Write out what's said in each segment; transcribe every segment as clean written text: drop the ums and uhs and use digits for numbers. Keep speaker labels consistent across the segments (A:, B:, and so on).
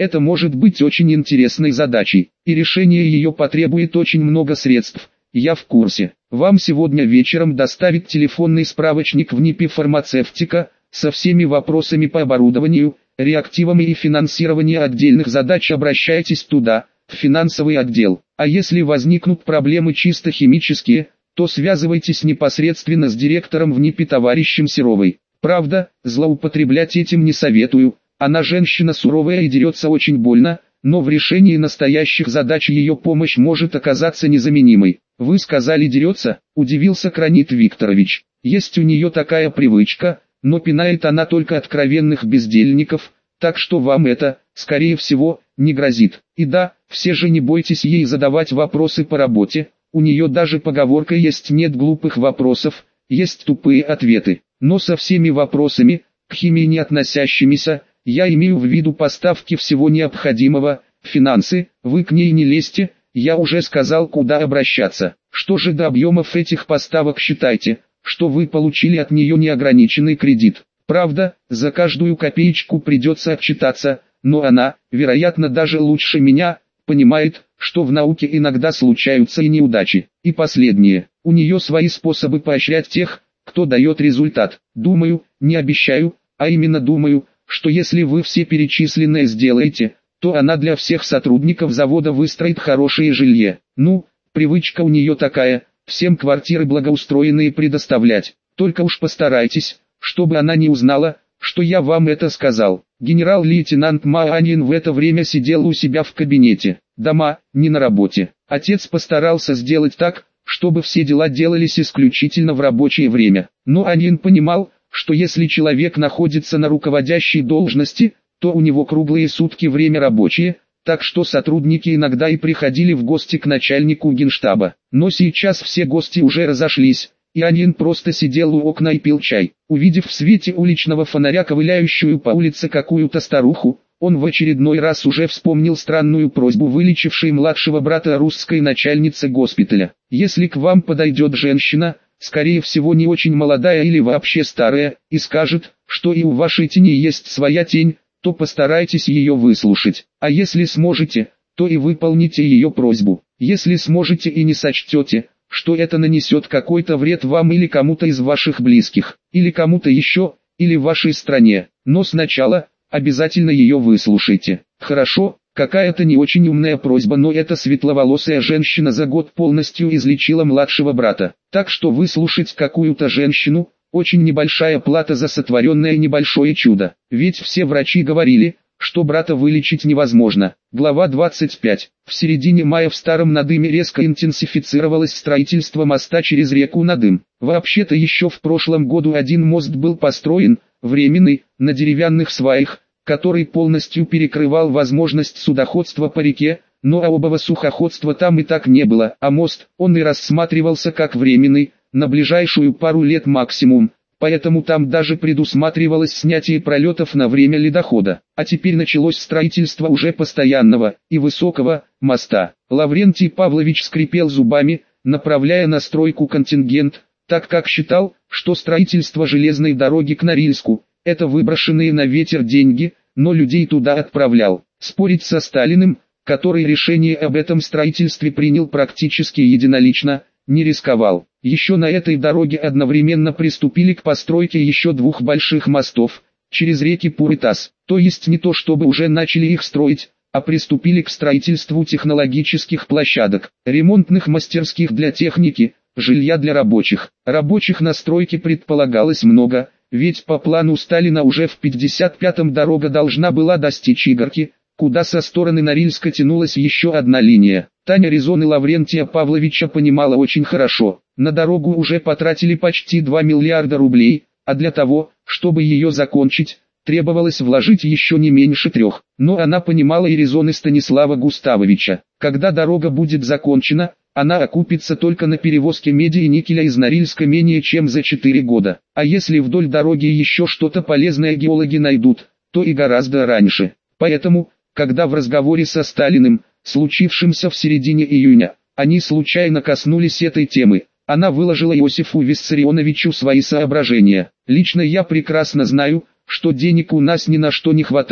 A: Это может быть очень интересной задачей, и решение ее потребует очень много средств. Я в курсе. Вам сегодня вечером доставят телефонный справочник в НИПе «Фармацевтика» со всеми вопросами по оборудованию, реактивам и финансированию отдельных задач. Обращайтесь туда, в финансовый отдел. А если возникнут проблемы чисто химические, то связывайтесь непосредственно с директором в НИПе товарищем Серовой. Правда, злоупотреблять этим не советую. Она женщина суровая и дерется очень больно, но в решении настоящих задач ее помощь может оказаться незаменимой. Вы сказали дерется, удивился Кранит Викторович. Есть у нее такая привычка, но пинает она только откровенных бездельников, так что вам это, скорее всего, не грозит. И да, все же не бойтесь ей задавать вопросы по работе, у нее даже поговорка есть: нет глупых вопросов, есть тупые ответы. Но со всеми вопросами, к химии не относящимися, я имею в виду поставки всего необходимого, финансы, вы к ней не лезьте, я уже сказал, куда обращаться. Что же до объемов этих поставок, считайте, что вы получили от нее неограниченный кредит. Правда, за каждую копеечку придется отчитаться, но она, вероятно даже лучше меня, понимает, что в науке иногда случаются и неудачи. И последнее, у нее свои способы поощрять тех, кто дает результат. Думаю, не обещаю, а именно думаю, что если вы все перечисленное сделаете, то она для всех сотрудников завода выстроит хорошее жилье. Ну, привычка у нее такая, всем квартиры благоустроенные предоставлять. Только уж постарайтесь, чтобы она не узнала, что я вам это сказал. Генерал-лейтенант Маанин в это время сидел у себя в кабинете. Дома, не на работе. Отец постарался сделать так, чтобы все дела делались исключительно в рабочее время. Но Анин понимал, что если человек находится на руководящей должности, то у него круглые сутки время рабочее, так что сотрудники иногда и приходили в гости к начальнику генштаба. Но сейчас все гости уже разошлись, и Анин просто сидел у окна и пил чай. Увидев в свете уличного фонаря ковыляющую по улице какую-то старуху, он в очередной раз уже вспомнил странную просьбу вылечившей младшего брата русской начальницы госпиталя. Если к вам подойдет женщина, скорее всего не очень молодая или вообще старая, и скажет, что и у вашей тени есть своя тень, то постарайтесь ее выслушать. А если сможете, то и выполните ее просьбу. Если сможете и не сочтете, что это нанесет какой-то вред вам или кому-то из ваших близких, или кому-то еще, или вашей стране, но сначала обязательно ее выслушайте. Хорошо, какая-то не очень умная просьба, но эта светловолосая женщина за год полностью излечила младшего брата. Так что выслушать какую-то женщину – очень небольшая плата за сотворенное небольшое чудо. Ведь все врачи говорили, что брата вылечить невозможно. Глава 25. В середине мая в Старом Надыме резко интенсифицировалось строительство моста через реку Надым. Вообще-то еще в прошлом году один мост был построен, временный, на деревянных сваях, который полностью перекрывал возможность судоходства по реке, но обого сухоходства там и так не было, а мост, он и рассматривался как временный, на ближайшую пару лет максимум, поэтому там даже предусматривалось снятие пролетов на время ледохода. А теперь началось строительство уже постоянного и высокого моста. Лаврентий Павлович скрипел зубами, направляя на стройку контингент, так как считал, что строительство железной дороги к Норильску – это выброшенные на ветер деньги, но людей туда отправлял. Спорить со Сталиным, который решение об этом строительстве принял практически единолично, не рисковал. Еще на этой дороге одновременно приступили к постройке еще двух больших мостов, через реки Пур и Тас. То есть не то чтобы уже начали их строить, а приступили к строительству технологических площадок, ремонтных мастерских для техники, жилья для рабочих. Рабочих на стройке предполагалось много, ведь по плану Сталина уже в 55-м дорога должна была достичь Игорки, куда со стороны Норильска тянулась еще одна линия. Таня резоны Лаврентия Павловича понимала очень хорошо. На дорогу уже потратили почти 2 миллиарда рублей, а для того, чтобы ее закончить, требовалось вложить еще не меньше 3. Но она понимала и резоны Станислава Густавовича. Когда дорога будет закончена, она окупится только на перевозке меди и никеля из Норильска менее чем за 4 года. А если вдоль дороги еще что-то полезное геологи найдут, то и гораздо раньше. Поэтому, когда в разговоре со Сталиным, случившимся в середине июня, они случайно коснулись этой темы, она выложила Иосифу Виссарионовичу свои соображения. «Лично я прекрасно знаю, что денег у нас ни на что не хватает,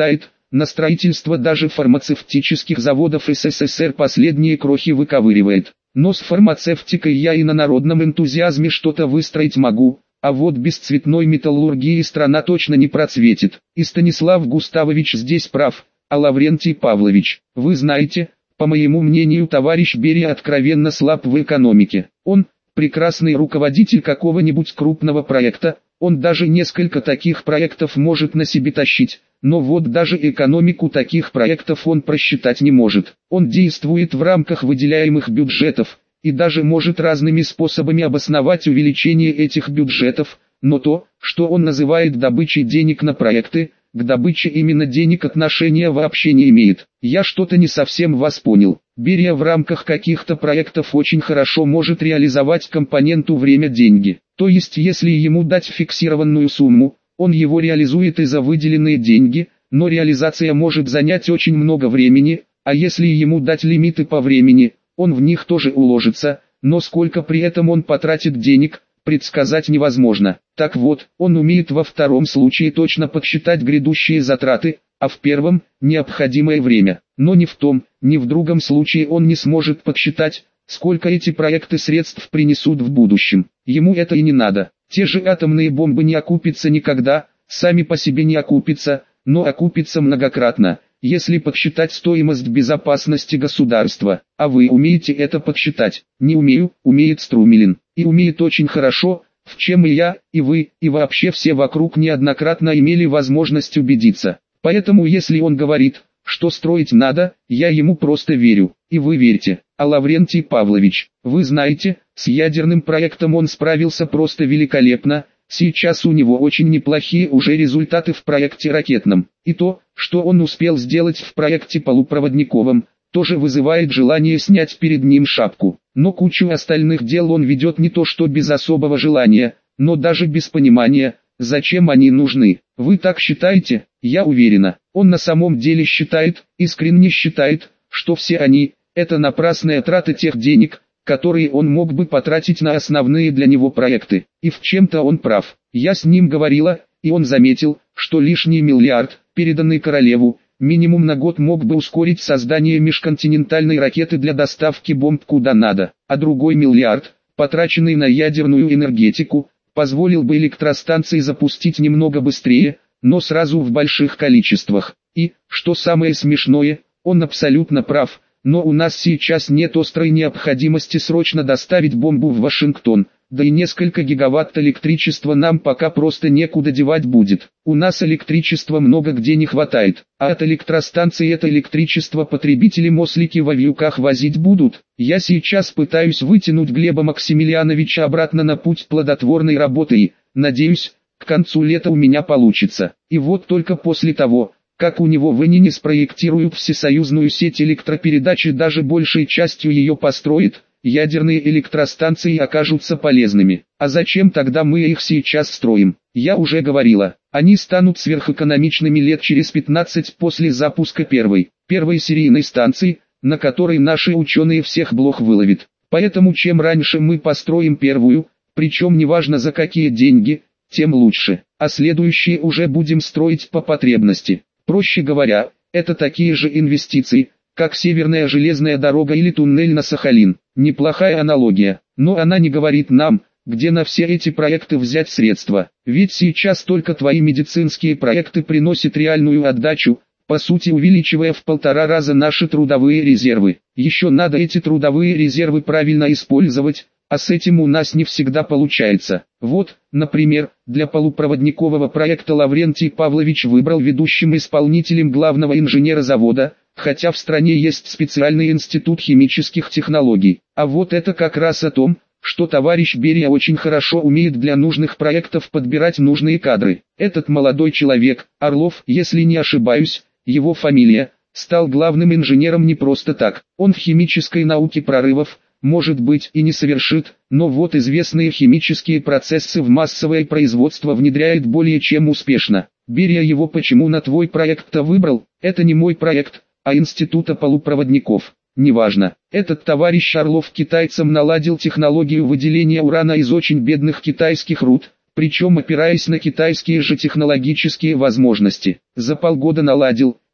A: на строительство даже фармацевтических заводов СССР последние крохи выковыривает. Но с фармацевтикой я и на народном энтузиазме что-то выстроить могу, а вот без цветной металлургии страна точно не процветет. И Станислав Густавович здесь прав, а Лаврентий Павлович, вы знаете, по моему мнению, товарищ Берия откровенно слаб в экономике. Он прекрасный руководитель какого-нибудь крупного проекта, он даже несколько таких проектов может на себе тащить, но вот даже экономику таких проектов он просчитать не может. Он действует в рамках выделяемых бюджетов, и даже может разными способами обосновать увеличение этих бюджетов, но то, что он называет добычей денег на проекты, к добыче именно денег отношения вообще не имеет. Я что-то не совсем вас понял. Берия в рамках каких-то проектов очень хорошо может реализовать компоненту время-деньги. То есть если ему дать фиксированную сумму, он его реализует и за выделенные деньги, но реализация может занять очень много времени, а если ему дать лимиты по времени, он в них тоже уложится, но сколько при этом он потратит денег, предсказать невозможно. Так вот, он умеет во втором случае точно подсчитать грядущие затраты, а в первом – необходимое время. Но ни в том, ни в другом случае он не сможет подсчитать, сколько эти проекты средств принесут в будущем. Ему это и не надо. Те же атомные бомбы не окупятся никогда, сами по себе не окупятся, но окупятся многократно, если подсчитать стоимость безопасности государства. А вы умеете это подсчитать? Не умею, умеет Струмилин. И умеет очень хорошо, в чем и я, и вы, и вообще все вокруг неоднократно имели возможность убедиться. Поэтому если он говорит, что строить надо, я ему просто верю, и вы верьте. А Лаврентий Павлович, вы знаете, с ядерным проектом он справился просто великолепно, сейчас у него очень неплохие уже результаты в проекте ракетном. И то, что он успел сделать в проекте полупроводниковом, тоже вызывает желание снять перед ним шапку. Но кучу остальных дел он ведет не то что без особого желания, но даже без понимания, зачем они нужны. Вы так считаете? Я уверена, он на самом деле считает, искренне считает, что все они – это напрасная трата тех денег, которые он мог бы потратить на основные для него проекты. И в чем-то он прав. Я с ним говорила, и он заметил, что лишний миллиард, переданный королеву, минимум на год мог бы ускорить создание межконтинентальной ракеты для доставки бомб куда надо, а другой миллиард, потраченный на ядерную энергетику, позволил бы электростанции запустить немного быстрее, но сразу в больших количествах. И, что самое смешное, он абсолютно прав, но у нас сейчас нет острой необходимости срочно доставить бомбу в Вашингтон, да и несколько гигаватт электричества нам пока просто некуда девать будет. У нас электричества много где не хватает, а от электростанции это электричество потребители Мослики во вьюках возить будут. Я сейчас пытаюсь вытянуть Глеба Максимилиановича обратно на путь плодотворной работы и, надеюсь, к концу лета у меня получится. И вот только после того, как у него в Инине спроектируют всесоюзную сеть электропередач и даже большей частью ее построят, ядерные электростанции окажутся полезными. А зачем тогда мы их сейчас строим? Я уже говорила, они станут сверхэкономичными лет через 15 после запуска первой серийной станции, на которой наши ученые всех блох выловят. Поэтому чем раньше мы построим первую, причем неважно за какие деньги, тем лучше, а следующие уже будем строить по потребности. Проще говоря, это такие же инвестиции, как Северная железная дорога или туннель на Сахалин. Неплохая аналогия, но она не говорит нам, где на все эти проекты взять средства. Ведь сейчас только твои медицинские проекты приносят реальную отдачу, по сути увеличивая в 1,5 раза наши трудовые резервы. Еще надо эти трудовые резервы правильно использовать, а с этим у нас не всегда получается. Вот, например, для полупроводникового проекта Лаврентий Павлович выбрал ведущим исполнителем главного инженера завода, хотя в стране есть специальный институт химических технологий. А вот это как раз о том, что товарищ Берия очень хорошо умеет для нужных проектов подбирать нужные кадры. Этот молодой человек, Орлов, если не ошибаюсь, его фамилия, стал главным инженером не просто так. Он в химической науке прорывов, может быть, и не совершит, но вот известные химические процессы в массовое производство внедряет более чем успешно. Берия его почему на твой проект-то выбрал? Это не мой проект, а института полупроводников. Неважно. Этот товарищ Орлов китайцам наладил технологию выделения урана из очень бедных китайских руд, причем опираясь на китайские же технологические возможности. За полгода наладил,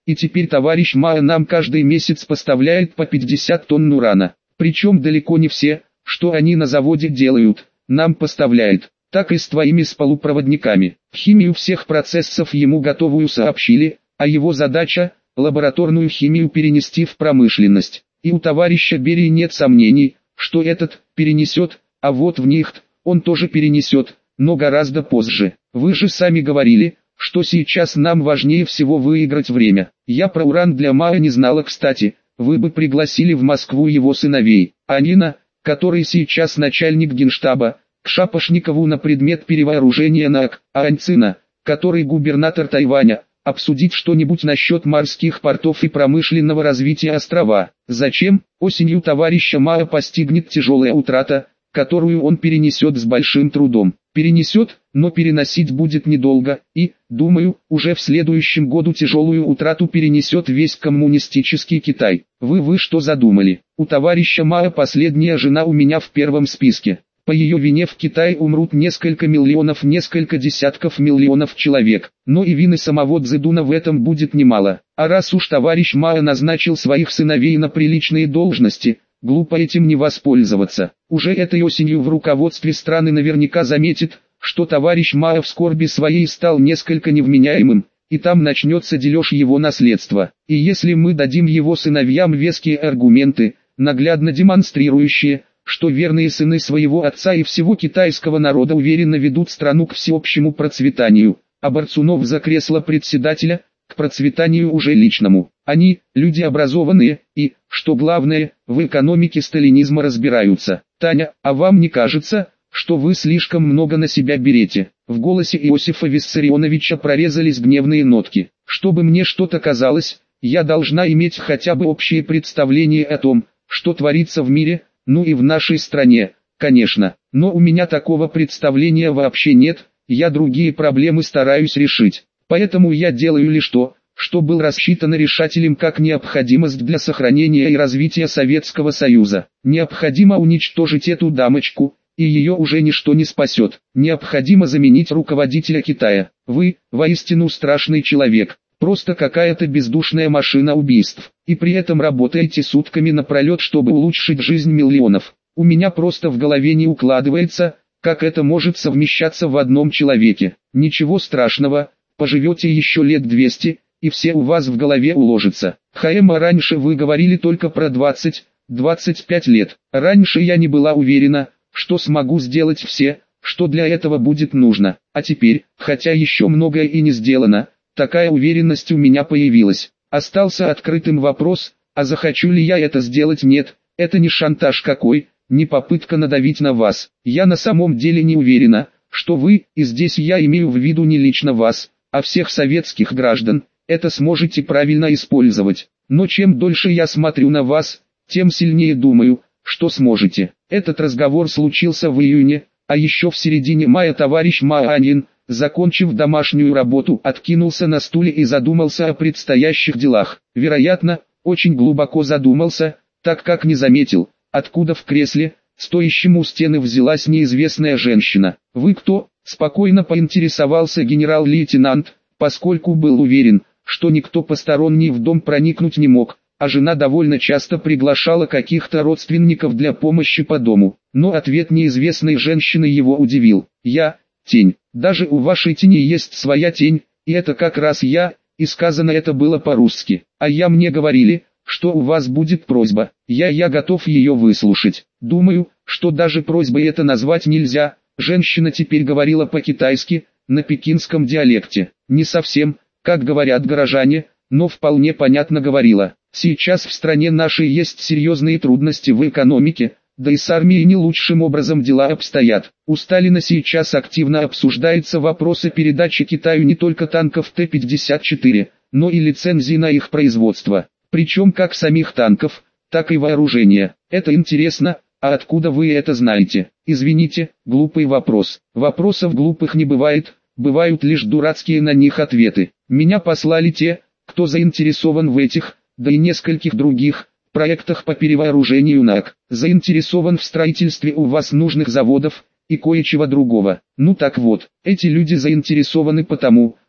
A: и теперь товарищ Мао нам каждый месяц поставляет по 50 тонн урана. Причем далеко не все, что они на заводе делают, нам поставляет, так и с твоими полупроводниками. Химию всех процессов ему готовую сообщили, а его задача – лабораторную химию перенести в промышленность. И у товарища Берии нет сомнений, что этот перенесет, а вот в них он тоже перенесет, но гораздо позже. Вы же сами говорили, что сейчас нам важнее всего выиграть время. Я про уран для Мао не знала, кстати. Вы бы пригласили в Москву его сыновей, Анина, который сейчас начальник генштаба, к Шапошникову на предмет перевооружения НАК, а Аньцина, который губернатор Тайваня, обсудить что-нибудь насчет морских портов и промышленного развития острова. Зачем? Осенью товарища Мао постигнет тяжелая утрата, которую он перенесет с большим трудом. Перенесет, но переносить будет недолго, и, думаю, уже в следующем году тяжелую утрату перенесет весь коммунистический Китай. Вы что задумали? У товарища Мао последняя жена у меня в первом списке. По ее вине в Китае умрут несколько десятков миллионов человек, но и вины самого Цзэдуна в этом будет немало. А раз уж товарищ Мао назначил своих сыновей на приличные должности, глупо этим не воспользоваться. Уже этой осенью в руководстве страны наверняка заметит, что товарищ Мао в скорби своей стал несколько невменяемым, и там начнется дележ его наследства. И если мы дадим его сыновьям веские аргументы, наглядно демонстрирующие, что верные сыны своего отца и всего китайского народа уверенно ведут страну к всеобщему процветанию, а борцунов за кресло председателя, к процветанию уже личному. Они, люди образованные, и, что главное, в экономике сталинизма разбираются. Таня, а вам не кажется, что вы слишком много на себя берете? В голосе Иосифа Виссарионовича прорезались гневные нотки. Чтобы мне что-то казалось, я должна иметь хотя бы общее представление о том, что творится в мире, ну и в нашей стране, конечно. Но у меня такого представления вообще нет, я другие проблемы стараюсь решить. Поэтому я делаю лишь то, что был рассчитано решателем как необходимость для сохранения и развития Советского Союза. Необходимо уничтожить эту дамочку, и ее уже ничто не спасет. Необходимо заменить руководителя Китая. Вы, воистину страшный человек, просто какая-то бездушная машина убийств. И при этом работаете сутками напролет, чтобы улучшить жизнь миллионов. У меня просто в голове не укладывается, как это может совмещаться в одном человеке. Ничего страшного, поживете еще лет 200, и все у вас в голове уложится. Хаэма, раньше вы говорили только про 20-25 лет. Раньше я не была уверена, что смогу сделать все, что для этого будет нужно. А теперь, хотя еще многое и не сделано, такая уверенность у меня появилась. Остался открытым вопрос, а захочу ли я это сделать? Нет, это не шантаж какой, не попытка надавить на вас. Я на самом деле не уверена, что вы, и здесь я имею в виду не лично вас, а всех советских граждан, это сможете правильно использовать. Но чем дольше я смотрю на вас, тем сильнее думаю, что сможете. Этот разговор случился в июне, а еще в середине мая товарищ Мао Анин, закончив домашнюю работу, откинулся на стуле и задумался о предстоящих делах. Вероятно, очень глубоко задумался, так как не заметил, откуда в кресле, стоящем у стены, взялась неизвестная женщина. «Вы кто?» – спокойно поинтересовался генерал-лейтенант, поскольку был уверен, что никто посторонний в дом проникнуть не мог, а жена довольно часто приглашала каких-то родственников для помощи по дому. Но ответ неизвестной женщины его удивил. «Я – тень. Даже у вашей тени есть своя тень, и это как раз я», и сказано это было по-русски. «А мне говорили, что у вас будет просьба. Я готов ее выслушать. Думаю, что даже просьбой это назвать нельзя». Женщина теперь говорила по-китайски, на пекинском диалекте. Не совсем, как говорят горожане, но вполне понятно говорила. Сейчас в стране нашей есть серьезные трудности в экономике, да и с армией не лучшим образом дела обстоят. У Сталина сейчас активно обсуждается вопрос о передаче Китаю не только танков Т-54, но и лицензий на их производство. Причем как самих танков, так и вооружения. Это интересно, а откуда вы это знаете? Извините, глупый вопрос. Вопросов глупых не бывает, бывают лишь дурацкие на них ответы. Меня послали те, кто заинтересован в этих, да и нескольких других, проектах по перевооружению НАК. Заинтересован в строительстве у вас нужных заводов, и кое-чего другого. Ну так вот, эти люди заинтересованы потому,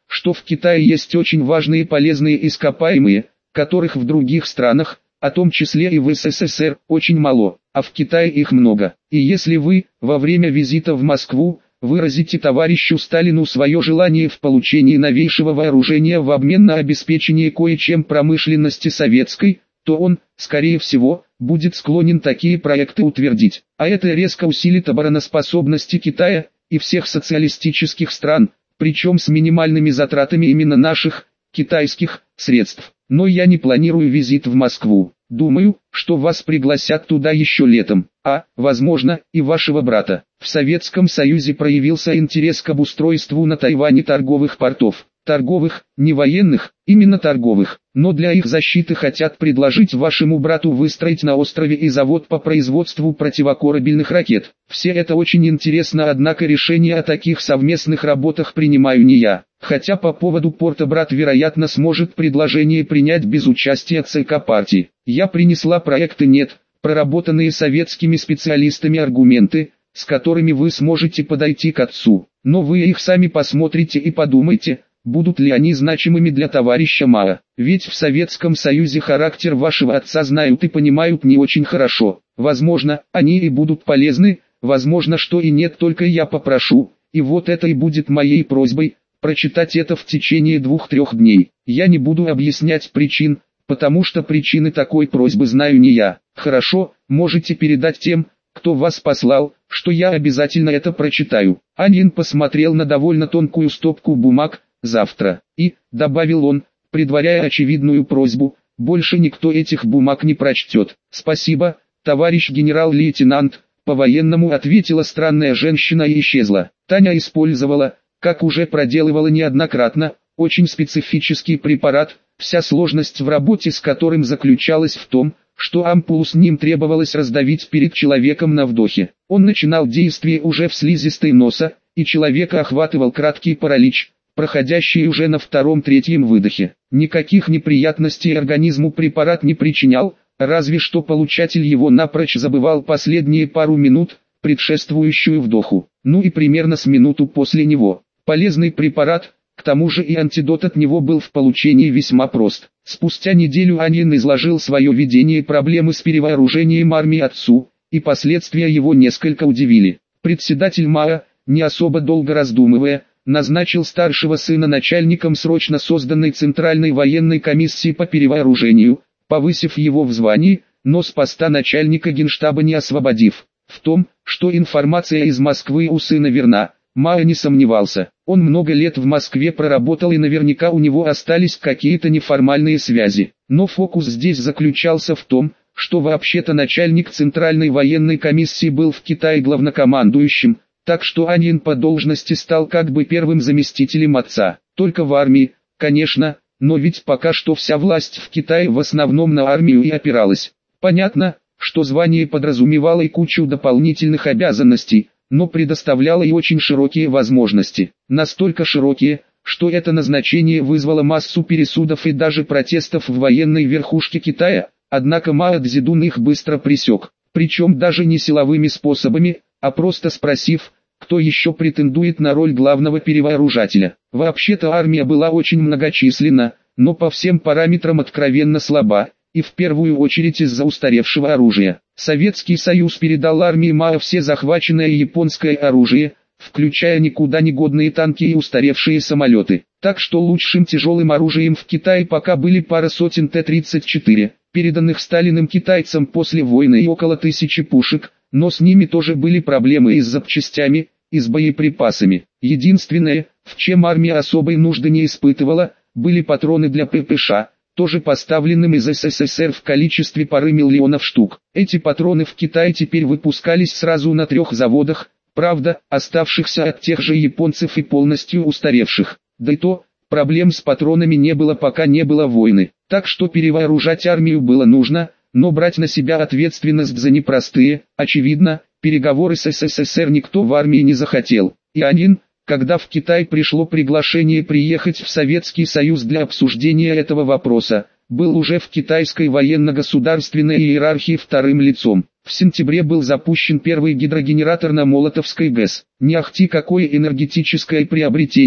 A: что в Китае есть очень важные и полезные ископаемые, которых в других странах, о том числе и в СССР, очень мало, а в Китае их много. И если вы, во время визита в Москву, выразите товарищу Сталину свое желание в получении новейшего вооружения в обмен на обеспечение кое-чем промышленности советской, то он, скорее всего, будет склонен такие проекты утвердить. А это резко усилит обороноспособности Китая и всех социалистических стран, причем с минимальными затратами именно наших, китайских, средств. Но я не планирую визит в Москву. Думаю, что вас пригласят туда еще летом, возможно, и вашего брата. В Советском Союзе проявился интерес к обустройству на Тайване торговых портов. Торговых, не военных, именно торговых. Но для их защиты хотят предложить вашему брату выстроить на острове и завод по производству противокорабельных ракет. Все это очень интересно, однако решение о таких совместных работах принимаю не я. Хотя по поводу порта брат вероятно сможет предложение принять без участия ЦК партии. Я принесла проекты проработанные советскими специалистами аргументы, с которыми вы сможете подойти к отцу. Но вы их сами посмотрите и подумайте, будут ли они значимыми для товарища Мао. Ведь в Советском Союзе характер вашего отца знают и понимают не очень хорошо. Возможно, они и будут полезны, возможно, что и нет, только я попрошу, и вот это и будет моей просьбой, прочитать это в течение 2-3 дней. Я не буду объяснять причин, потому что причины такой просьбы знаю не я. Хорошо, можете передать тем, кто вас послал, что я обязательно это прочитаю. Анин посмотрел на довольно тонкую стопку бумаг. Завтра. И, добавил он, предваряя очевидную просьбу, больше никто этих бумаг не прочтет. Спасибо, товарищ генерал-лейтенант, по-военному ответила странная женщина и исчезла. Таня использовала, как уже проделывала неоднократно, очень специфический препарат, вся сложность в работе с которым заключалась в том, что ампулу с ним требовалось раздавить перед человеком на вдохе. Он начинал действие уже в слизистой носа, и человека охватывал краткий паралич, проходящий уже на 2-3 выдохе. Никаких неприятностей организму препарат не причинял, разве что получатель его напрочь забывал последние пару минут, предшествующую вдоху. Ну и примерно с минуту после него. Полезный препарат, к тому же и антидот от него был в получении весьма прост. Спустя неделю Анин изложил свое видение проблемы с перевооружением армии отцу, и последствия его несколько удивили. Председатель Мао, не особо долго раздумывая, назначил старшего сына начальником срочно созданной Центральной военной комиссии по перевооружению, повысив его в звании, но с поста начальника генштаба не освободив. В том, что информация из Москвы у сына верна, Мао не сомневался. Он много лет в Москве проработал и наверняка у него остались какие-то неформальные связи. Но фокус здесь заключался в том, что вообще-то начальник Центральной военной комиссии был в Китае главнокомандующим, так что Анин по должности стал как бы первым заместителем отца. Только в армии, конечно, но ведь пока что вся власть в Китае в основном на армию и опиралась. Понятно, что звание подразумевало и кучу дополнительных обязанностей, но предоставляло и очень широкие возможности. Настолько широкие, что это назначение вызвало массу пересудов и даже протестов в военной верхушке Китая, однако Мао Цзэдун их быстро пресек, причем даже не силовыми способами, а просто спросив, кто еще претендует на роль главного перевооружателя. Вообще-то армия была очень многочисленна, но по всем параметрам откровенно слаба, и в первую очередь из-за устаревшего оружия. Советский Союз передал армии Мао все захваченное японское оружие, включая никуда не годные танки и устаревшие самолеты. Так что лучшим тяжелым оружием в Китае пока были пара сотен Т-34, переданных Сталиным китайцам после войны, и около 1000 пушек, но с ними тоже были проблемы и с запчастями, и с боеприпасами. Единственное, в чем армия особой нужды не испытывала, были патроны для ППШ, тоже поставленным из СССР в количестве пары миллионов штук. Эти патроны в Китае теперь выпускались сразу на 3 заводах, правда, оставшихся от тех же японцев и полностью устаревших. Да и то, проблем с патронами не было, пока не было войны. Так что перевооружать армию было нужно, но брать на себя ответственность за непростые, очевидно, переговоры с СССР никто в армии не захотел. И Анин, когда в Китай пришло приглашение приехать в Советский Союз для обсуждения этого вопроса, был уже в китайской военно-государственной иерархии вторым лицом. В сентябре был запущен первый гидрогенератор на Молотовской ГЭС. Не ахти какое энергетическое приобретение,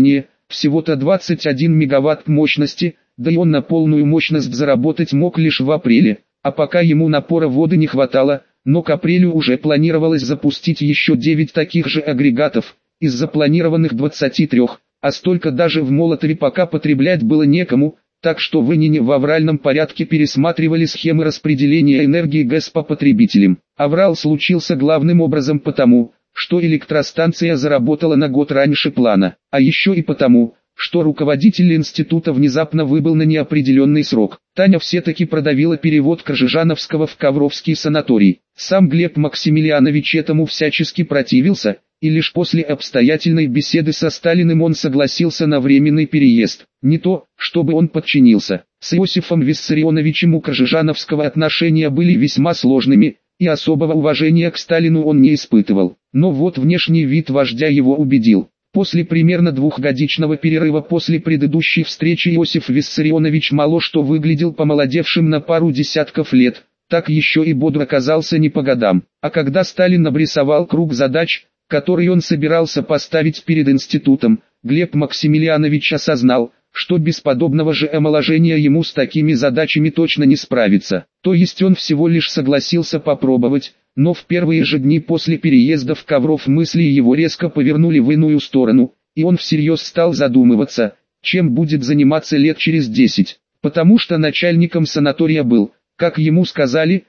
A: всего-то 21 мегаватт мощности, да и он на полную мощность заработать мог лишь в апреле, а пока ему напора воды не хватало, но к апрелю уже планировалось запустить еще 9 таких же агрегатов, из запланированных 23, а столько даже в Молотове пока потреблять было некому, так что в Инине в авральном порядке пересматривали схемы распределения энергии ГЭС по потребителям. Аврал случился главным образом потому, что электростанция заработала на год раньше плана, а еще и потому, что руководитель института внезапно выбыл на неопределенный срок. Таня все-таки продавила перевод Кржижановского в Ковровский санаторий. Сам Глеб Максимилианович этому всячески противился, и лишь после обстоятельной беседы со Сталиным он согласился на временный переезд. Не то, чтобы он подчинился. С Иосифом Виссарионовичем у Кржижановского отношения были весьма сложными, и особого уважения к Сталину он не испытывал. Но вот внешний вид вождя его убедил. После примерно двухгодичного перерыва после предыдущей встречи Иосиф Виссарионович мало что выглядел помолодевшим на пару десятков лет, так еще и бодро казался не по годам. А когда Сталин обрисовал круг задач, который он собирался поставить перед институтом, Глеб Максимилианович осознал, что без подобного же омоложения ему с такими задачами точно не справиться. То есть он всего лишь согласился попробовать, но в первые же дни после переезда в Ковров мысли его резко повернули в иную сторону, и он всерьез стал задумываться, чем будет заниматься лет через 10, потому что начальником санатория был, как ему сказали,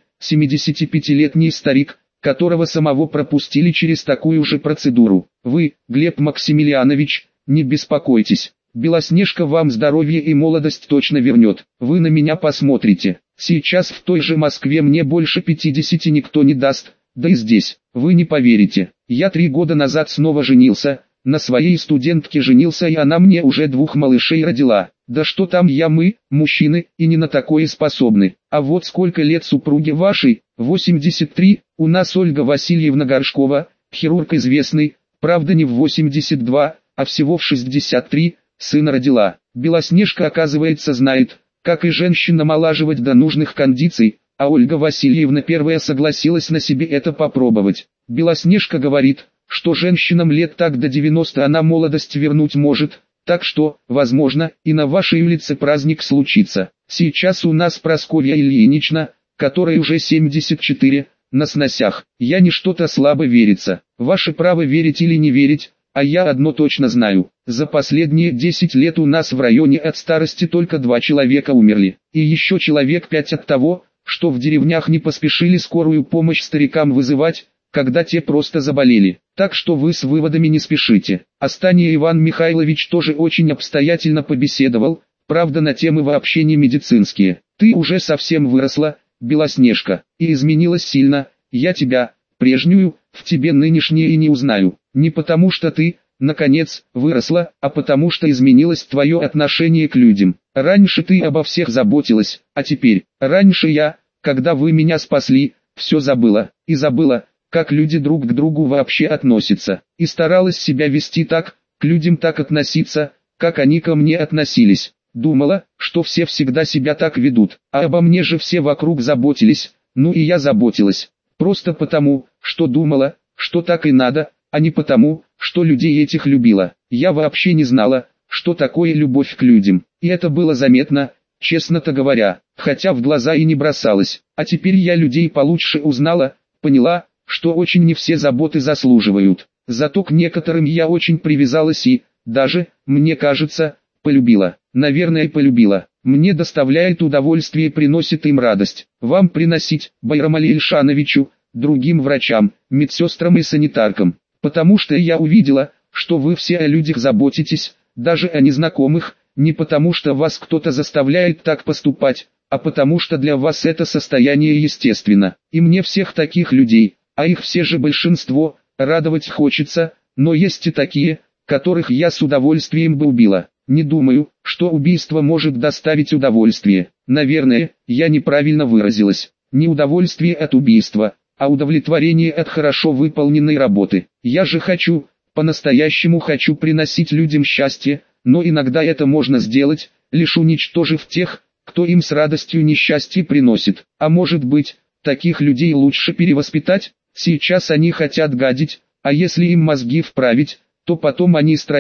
A: 75-летний старик, которого самого пропустили через такую же процедуру. Вы, Глеб Максимилианович, не беспокойтесь. Белоснежка вам здоровье и молодость точно вернет. Вы на меня посмотрите. Сейчас в той же Москве мне больше 50 никто не даст, да и здесь. Вы не поверите. Я 3 года назад снова женился, на своей студентке женился, и она мне уже 2 малышей родила. Да что там мы, мужчины, и не на такое способны. А вот сколько лет супруге вашей? 83, у нас Ольга Васильевна Горшкова, хирург известный, правда не в 82, а всего в 63, сына родила. Белоснежка, оказывается, знает, как и женщин омолаживать до нужных кондиций, а Ольга Васильевна первая согласилась на себе это попробовать. Белоснежка говорит, что женщинам лет так до 90 она молодость вернуть может, так что, возможно, и на вашей улице праздник случится. Сейчас у нас Прасковья Ильинична, которой уже 74, на сносях. Я не что-то слабо верится. Ваше право верить или не верить, а я одно точно знаю. За последние 10 лет у нас в районе от старости только 2 человека умерли. И еще человек 5 от того, что в деревнях не поспешили скорую помощь старикам вызывать, когда те просто заболели. Так что вы с выводами не спешите. Астанья Иван Михайлович тоже очень обстоятельно побеседовал, правда на темы вообще не медицинские. Ты уже совсем выросла, Белоснежка, и изменилась сильно. Я тебя, прежнюю, в тебе нынешнее и не узнаю. Не потому что ты, наконец, выросла, а потому что изменилось твое отношение к людям. Раньше ты обо всех заботилась, а теперь, раньше я, когда вы меня спасли, все забыла, и забыла, как люди друг к другу вообще относятся, и старалась себя вести так, к людям так относиться, как они ко мне относились. Думала, что все всегда себя так ведут, а обо мне же все вокруг заботились, ну и я заботилась. Просто потому, что думала, что так и надо, а не потому, что людей этих любила. Я вообще не знала, что такое любовь к людям, и это было заметно, честно-то говоря, хотя в глаза и не бросалось. А теперь я людей получше узнала, поняла, что очень не все заботы заслуживают. Зато к некоторым я очень привязалась и, даже, мне кажется, полюбила. Наверное, полюбила. Мне доставляет удовольствие и приносит им радость. Вам приносить, Байрамали Ильшановичу, другим врачам, медсестрам и санитаркам. Потому что я увидела, что вы все о людях заботитесь, даже о незнакомых, не потому что вас кто-то заставляет так поступать, а потому что для вас это состояние естественно. И мне всех таких людей, а их все же большинство, радовать хочется, но есть и такие, которых я с удовольствием бы убила. Не думаю, что убийство может доставить удовольствие. Наверное, я неправильно выразилась. Не удовольствие от убийства, а удовлетворение от хорошо выполненной работы. Я же хочу, по-настоящему хочу приносить людям счастье, но иногда это можно сделать, лишь уничтожив тех, кто им с радостью несчастье приносит. А может быть, таких людей лучше перевоспитать? Сейчас они хотят гадить, а если им мозги вправить, то потом они стране,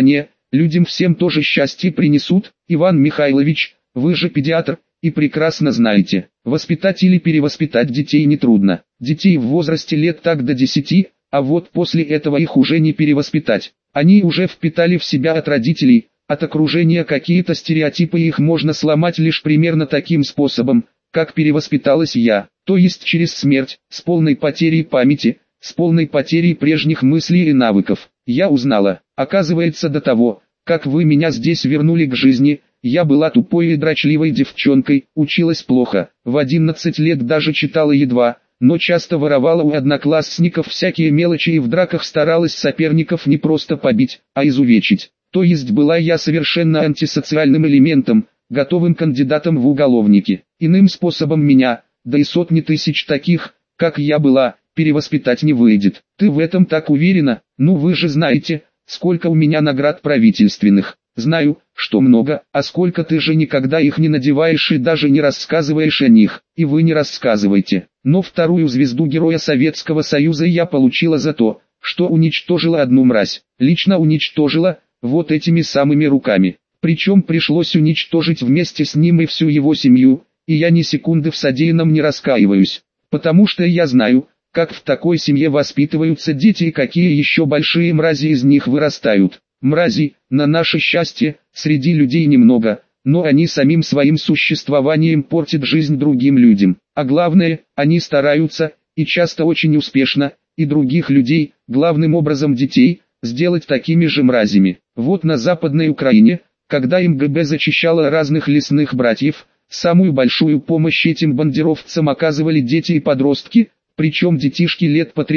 A: людям всем тоже счастье принесут. Иван Михайлович, вы же педиатр, и прекрасно знаете, воспитать или перевоспитать детей нетрудно. Детей в возрасте лет так до 10, а вот после этого их уже не перевоспитать. Они уже впитали в себя от родителей, от окружения какие-то стереотипы, и их можно сломать лишь примерно таким способом, как перевоспиталась я, то есть через смерть, с полной потерей памяти, с полной потерей прежних мыслей и навыков. Я узнала, оказывается, до того, как вы меня здесь вернули к жизни, я была тупой и дрочливой девчонкой, училась плохо, в 11 лет даже читала едва, но часто воровала у одноклассников всякие мелочи и в драках старалась соперников не просто побить, а изувечить. То есть была я совершенно антисоциальным элементом, готовым кандидатом в уголовники. Иным способом меня, да и сотни тысяч таких, как я была, перевоспитать не выйдет. Ты в этом так уверена? Ну вы же знаете, сколько у меня наград правительственных. Знаю, что много, а сколько ты же никогда их не надеваешь и даже не рассказываешь о них, и вы не рассказывайте. Но вторую звезду Героя Советского Союза я получила за то, что уничтожила одну мразь. Лично уничтожила, вот этими самыми руками. Причем пришлось уничтожить вместе с ним и всю его семью, и я ни секунды в содеянном не раскаиваюсь. Потому что я знаю, как в такой семье воспитываются дети и какие еще большие мрази из них вырастают. Мрази, на наше счастье, среди людей немного, но они самим своим существованием портят жизнь другим людям. А главное, они стараются, и часто очень успешно, и других людей, главным образом детей, сделать такими же мразями. Вот на Западной Украине, когда МГБ зачищало разных лесных братьев, самую большую помощь этим бандеровцам оказывали дети и подростки, причем детишки лет по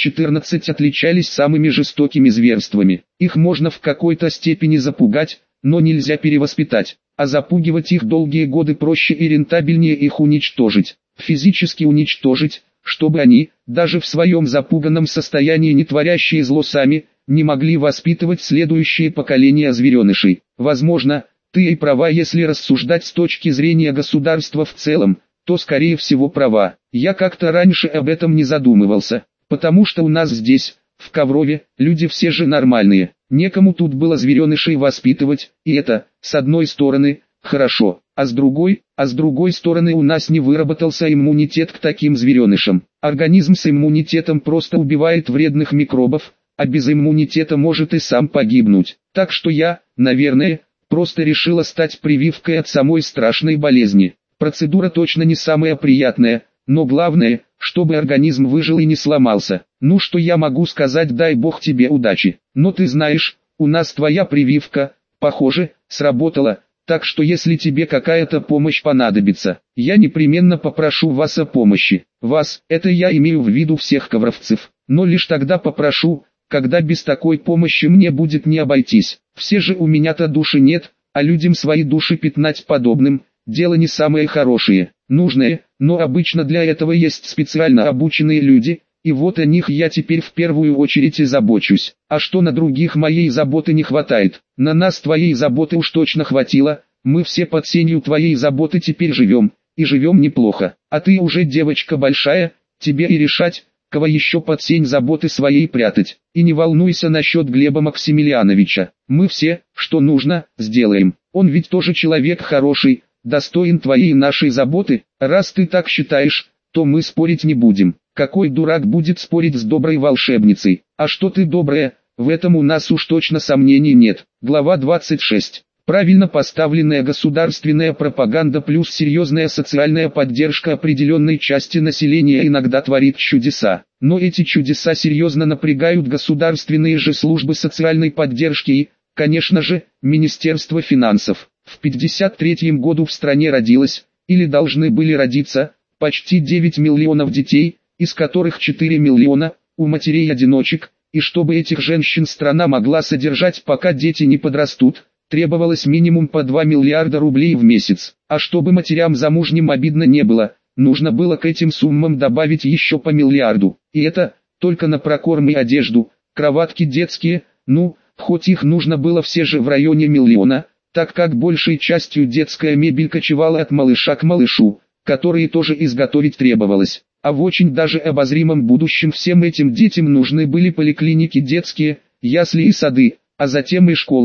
A: 13-14 отличались самыми жестокими зверствами. Их можно в какой-то степени запугать, но нельзя перевоспитать, а запугивать их долгие годы проще и рентабельнее их уничтожить, физически уничтожить, чтобы они, даже в своем запуганном состоянии не творящие зло сами, не могли воспитывать следующее поколение зверенышей. Возможно, ты и права, если рассуждать с точки зрения государства в целом, то скорее всего права. Я как-то раньше об этом не задумывался, потому что у нас здесь, в Коврове, люди все же нормальные, некому тут было зверенышей воспитывать, и это, с одной стороны, хорошо, а с другой стороны у нас не выработался иммунитет к таким зверенышам. Организм с иммунитетом просто убивает вредных микробов, а без иммунитета может и сам погибнуть. Так что я, наверное, просто решила стать прививкой от самой страшной болезни. Процедура точно не самая приятная, но главное, чтобы организм выжил и не сломался. Ну что я могу сказать, дай бог тебе удачи. Но ты знаешь, у нас твоя прививка, похоже, сработала, так что если тебе какая-то помощь понадобится, я непременно попрошу вас о помощи. Вас, это я имею в виду всех ковровцев, но лишь тогда попрошу, когда без такой помощи мне будет не обойтись. Все же у меня-то души нет, а людям свои души пятнать подобным – дело не самое хорошее, нужное, но обычно для этого есть специально обученные люди, и вот о них я теперь в первую очередь и забочусь. А что на других моей заботы не хватает? На нас твоей заботы уж точно хватило, мы все под сенью твоей заботы теперь живем, и живем неплохо. А ты уже девочка большая, тебе и решать, кого еще под сень заботы своей прятать. И не волнуйся насчет Глеба Максимилиановича, мы все, что нужно, сделаем. Он ведь тоже человек хороший, достоин твоей и нашей заботы. Раз ты так считаешь, то мы спорить не будем. Какой дурак будет спорить с доброй волшебницей? А что ты добрая, в этом у нас уж точно сомнений нет. Глава 26. Правильно поставленная государственная пропаганда плюс серьезная социальная поддержка определенной части населения иногда творит чудеса. Но эти чудеса серьезно напрягают государственные же службы социальной поддержки и, конечно же, Министерство финансов. В 1953 году в стране родилось, или должны были родиться, почти 9 миллионов детей, из которых 4 миллиона у матерей-одиночек, и чтобы этих женщин страна могла содержать, пока дети не подрастут, требовалось минимум по 2 миллиарда рублей в месяц. А чтобы матерям замужним обидно не было, нужно было к этим суммам добавить еще по миллиарду. И это только на прокорм и одежду, кроватки детские, хоть их нужно было все же в районе миллиона, так как большей частью детская мебель кочевала от малыша к малышу, которые тоже изготовить требовалось. А в очень даже обозримом будущем всем этим детям нужны были поликлиники детские, ясли и сады, а затем и школы,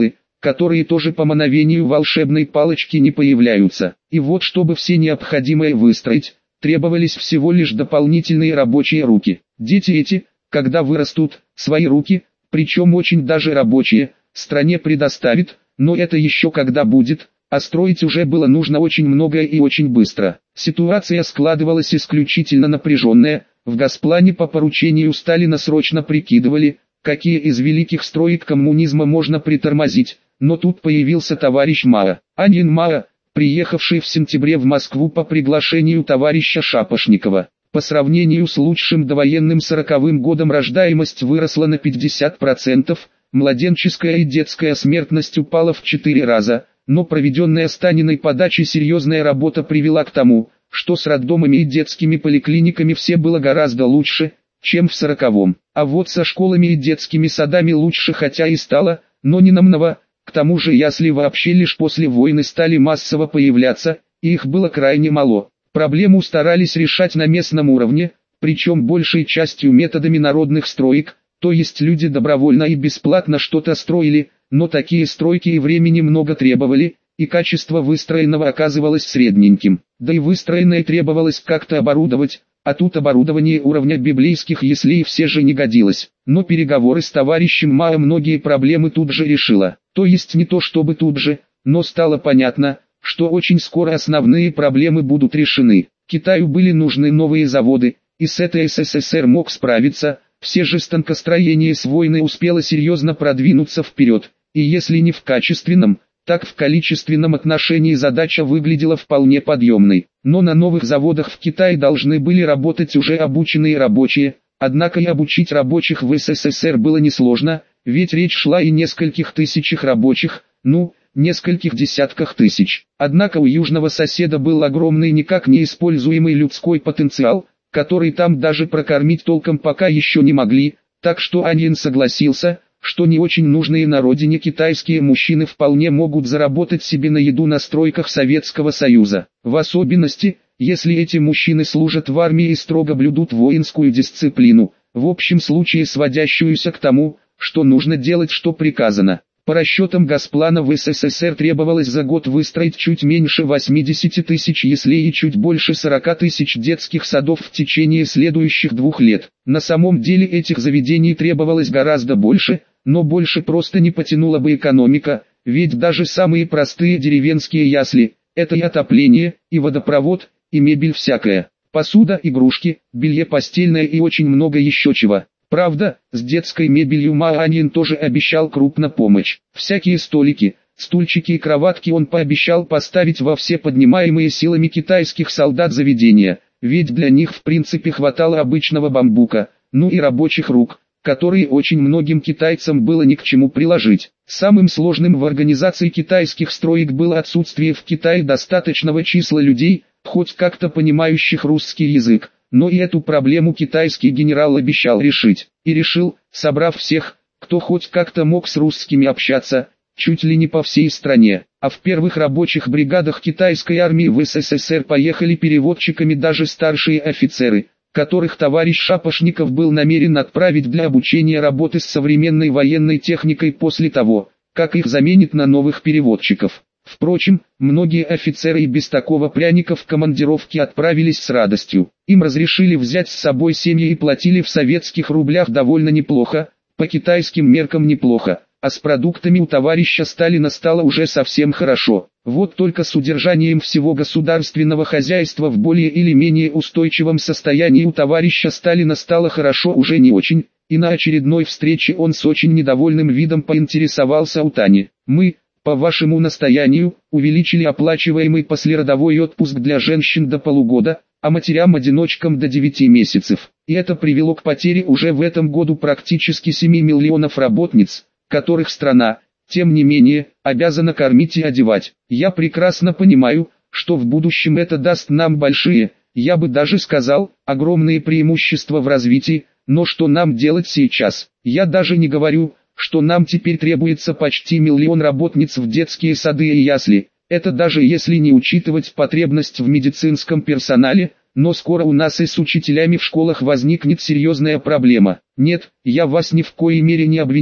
A: которые тоже по мановению волшебной палочки не появляются. И вот чтобы все необходимое выстроить, требовались всего лишь дополнительные рабочие руки. Дети эти, когда вырастут, свои руки, причем очень даже рабочие, стране предоставит, но это еще когда будет, а строить уже было нужно очень многое и очень быстро. Ситуация складывалась исключительно напряженная, в Госплане по поручению Сталина срочно прикидывали, какие из великих строек коммунизма можно притормозить, но тут появился товарищ Мао. Аньин Мао, приехавший в сентябре в Москву по приглашению товарища Шапошникова. По сравнению с лучшим довоенным 40-м годом рождаемость выросла на 50%, младенческая и детская смертность упала в 4 раза, но проведенная Сталиной по даче серьезная работа привела к тому, что с роддомами и детскими поликлиниками все было гораздо лучше, чем в 40-м. А вот со школами и детскими садами лучше хотя и стало, но не намного. К тому же ясли вообще лишь после войны стали массово появляться, и их было крайне мало. Проблему старались решать на местном уровне, причем большей частью методами народных строек, то есть люди добровольно и бесплатно что-то строили, но такие стройки и времени много требовали, и качество выстроенного оказывалось средненьким. Да и выстроенное требовалось как-то оборудовать, а тут оборудование уровня библейских яслей все же не годилось. Но переговоры с товарищем Мао многие проблемы тут же решила. То есть не то чтобы тут же, но стало понятно, что очень скоро основные проблемы будут решены. Китаю были нужны новые заводы, и с этой СССР мог справиться, все же станкостроение с войны успело серьезно продвинуться вперед, и если не в качественном, так в количественном отношении задача выглядела вполне подъемной. Но на новых заводах в Китае должны были работать уже обученные рабочие, однако и обучить рабочих в СССР было несложно, ведь речь шла и нескольких тысячах рабочих, нескольких десятках тысяч. Однако у южного соседа был огромный никак не используемый людской потенциал, который там даже прокормить толком пока еще не могли, так что Аньин согласился, что не очень нужные на родине китайские мужчины вполне могут заработать себе на еду на стройках Советского Союза. В особенности, если эти мужчины служат в армии и строго блюдут воинскую дисциплину, в общем случае сводящуюся к тому, что нужно делать, что приказано. По расчетам Госплана в СССР требовалось за год выстроить чуть меньше 80 тысяч яслей и чуть больше 40 тысяч детских садов в течение следующих 2 лет. На самом деле этих заведений требовалось гораздо больше, но больше просто не потянула бы экономика, ведь даже самые простые деревенские ясли – это и отопление, и водопровод, и мебель всякая, посуда, игрушки, белье постельное и очень много еще чего. Правда, с детской мебелью Мао Аньин тоже обещал крупно помочь. Всякие столики, стульчики и кроватки он пообещал поставить во все поднимаемые силами китайских солдат заведения, ведь для них в принципе хватало обычного бамбука, и рабочих рук, которые очень многим китайцам было ни к чему приложить. Самым сложным в организации китайских строек было отсутствие в Китае достаточного числа людей, хоть как-то понимающих русский язык. Но и эту проблему китайский генерал обещал решить. И решил, собрав всех, кто хоть как-то мог с русскими общаться, чуть ли не по всей стране. А в первых рабочих бригадах китайской армии в СССР поехали переводчиками даже старшие офицеры, которых товарищ Шапошников был намерен отправить для обучения работы с современной военной техникой после того, как их заменит на новых переводчиков. Впрочем, многие офицеры и без такого пряника в командировки отправились с радостью. Им разрешили взять с собой семьи и платили в советских рублях довольно неплохо, по китайским меркам неплохо, а с продуктами у товарища Сталина стало уже совсем хорошо. Вот только с удержанием всего государственного хозяйства в более или менее устойчивом состоянии у товарища Сталина стало хорошо уже не очень, и на очередной встрече он с очень недовольным видом поинтересовался у Тани: «Мы, по вашему настоянию, увеличили оплачиваемый послеродовой отпуск для женщин до полугода, а матерям-одиночкам до 9 месяцев. И это привело к потере уже в этом году практически 7 миллионов работниц, которых страна, тем не менее, обязана кормить и одевать. Я прекрасно понимаю, что в будущем это даст нам большие, я бы даже сказал, огромные преимущества в развитии, но что нам делать сейчас? Я даже не говорю, что нам теперь требуется почти 1 миллион работниц в детские сады и ясли. Это даже если не учитывать потребность в медицинском персонале, но скоро у нас и с учителями в школах возникнет серьезная проблема. Нет, я вас ни в коей мере не обвиняю,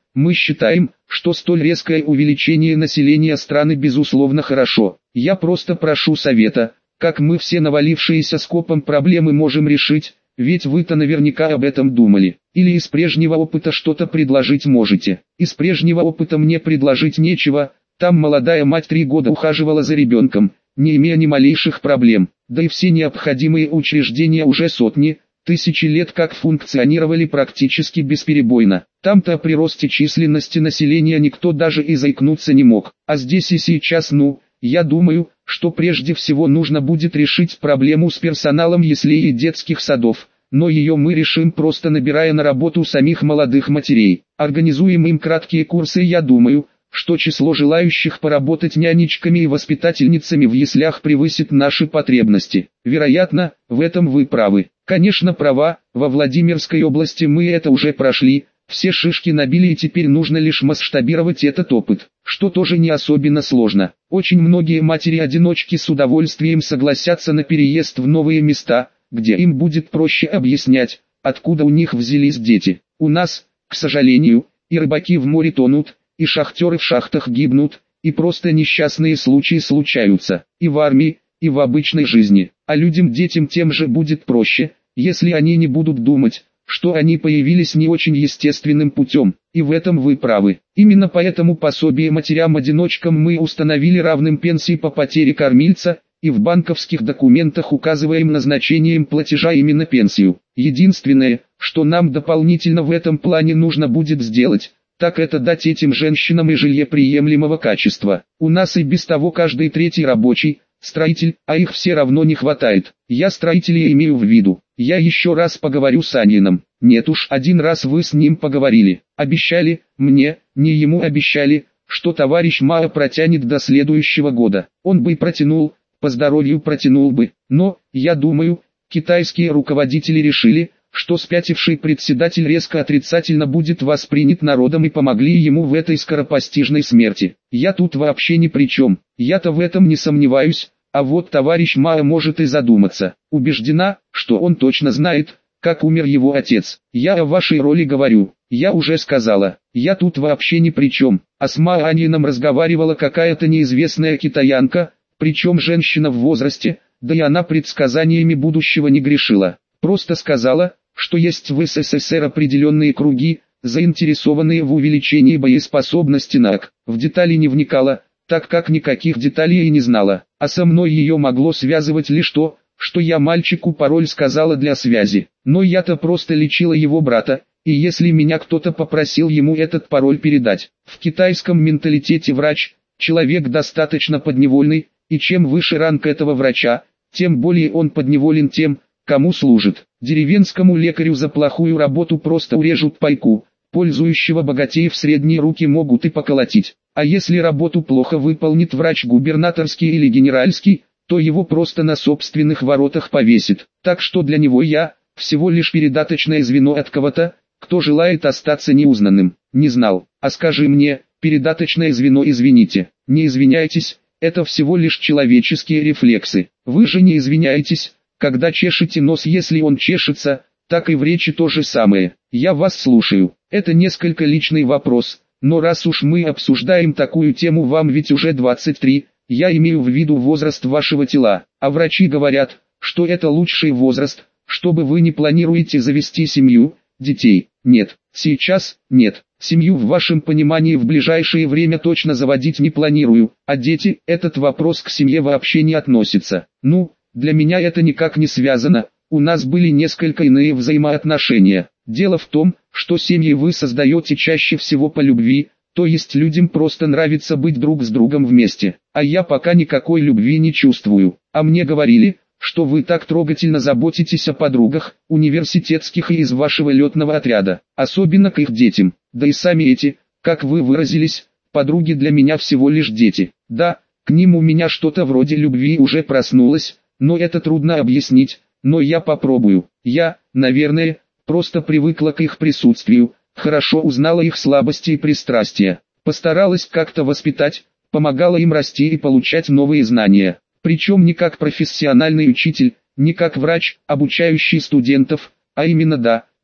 A: Мы считаем, что столь резкое увеличение населения страны безусловно хорошо. Я просто прошу совета, как мы все навалившиеся скопом проблемы можем решить, ведь вы-то наверняка об этом думали. Или из прежнего опыта что-то предложить можете. Из прежнего опыта мне предложить нечего, там молодая мать 3 года ухаживала за ребенком, не имея ни малейших проблем, да и все необходимые учреждения уже сотни, тысячи лет как функционировали практически бесперебойно. Там-то о приросте численности населения никто даже и заикнуться не мог. А здесь и сейчас я думаю, что прежде всего нужно будет решить проблему с персоналом яслей и детских садов, но ее мы решим просто набирая на работу самих молодых матерей. Организуем им краткие курсы, я думаю, что число желающих поработать нянечками и воспитательницами в яслях превысит наши потребности. Вероятно, в этом вы правы. Конечно, права, во Владимирской области мы это уже прошли, все шишки набили и теперь нужно лишь масштабировать этот опыт, что тоже не особенно сложно. Очень многие матери-одиночки с удовольствием согласятся на переезд в новые места, где им будет проще объяснять, откуда у них взялись дети. У нас, к сожалению, и рыбаки в море тонут, и шахтеры в шахтах гибнут, и просто несчастные случаи случаются, и в армии, и в обычной жизни. А детям тем же будет проще, если они не будут думать, что они появились не очень естественным путем, и в этом вы правы. Именно поэтому пособие матерям-одиночкам мы установили равным пенсии по потере кормильца, и в банковских документах указываем назначением платежа именно пенсию. Единственное, что нам дополнительно в этом плане нужно будет сделать, так это дать этим женщинам и жилье приемлемого качества. У нас и без того каждый третий рабочий, строитель, а их все равно не хватает. Я строителей имею в виду. Я еще раз поговорю с Аниным. Нет уж, один раз вы с ним поговорили. Обещали, мне, не ему обещали, что товарищ Мао протянет до следующего года. Он бы и протянул, по здоровью протянул бы. Но, я думаю, китайские руководители решили, что спятивший председатель резко отрицательно будет воспринят народом и помогли ему в этой скоропостижной смерти. Я тут вообще ни при чем, я-то в этом не сомневаюсь, а вот товарищ Мао может и задуматься. Убеждена, что он точно знает, как умер его отец. Я о вашей роли говорю, я уже сказала, я тут вообще ни при чем. А с Мао Анином разговаривала какая-то неизвестная китаянка, причем женщина в возрасте, да и она предсказаниями будущего не грешила. Просто сказала, что есть в СССР определенные круги, заинтересованные в увеличении боеспособности НАК. В детали не вникала, так как никаких деталей и не знала. А со мной ее могло связывать лишь то, что я мальчику пароль сказала для связи. Но я-то просто лечила его брата, и если меня кто-то попросил ему этот пароль передать. В китайском менталитете врач – человек достаточно подневольный, и чем выше ранг этого врача, тем более он подневолен тем, кому служит. Деревенскому лекарю за плохую работу просто урежут пайку, пользующего богатеев средние руки могут и поколотить. А если работу плохо выполнит врач губернаторский или генеральский, то его просто на собственных воротах повесит. Так что для него я всего лишь передаточное звено от кого-то, кто желает остаться неузнанным. Не знал. А скажи мне, передаточное звено, извините. Не извиняйтесь, это всего лишь человеческие рефлексы. Вы же не извиняетесь, когда чешете нос, если он чешется, так и в речи то же самое. Я вас слушаю. Это несколько личный вопрос, но раз уж мы обсуждаем такую тему, вам ведь уже 23, я имею в виду возраст вашего тела, а врачи говорят, что это лучший возраст, чтобы вы не планируете завести семью, детей. Нет, сейчас, нет. Семью в вашем понимании в ближайшее время точно заводить не планирую, а дети, этот вопрос к семье вообще не относится. Для меня это никак не связано, у нас были несколько иные взаимоотношения. Дело в том, что семьи вы создаете чаще всего по любви, то есть людям просто нравится быть друг с другом вместе. А я пока никакой любви не чувствую. А мне говорили, что вы так трогательно заботитесь о подругах, университетских и из вашего летного отряда, особенно к их детям. Да и сами эти, как вы выразились, подруги для меня всего лишь дети. Да, к ним у меня что-то вроде любви уже проснулось, но это трудно объяснить, но я попробую. Я, наверное, просто привыкла к их присутствию, хорошо узнала их слабости и пристрастия, постаралась как-то воспитать, помогала им расти и получать новые знания. Причем не как профессиональный учитель, не как врач, обучающий студентов, а именно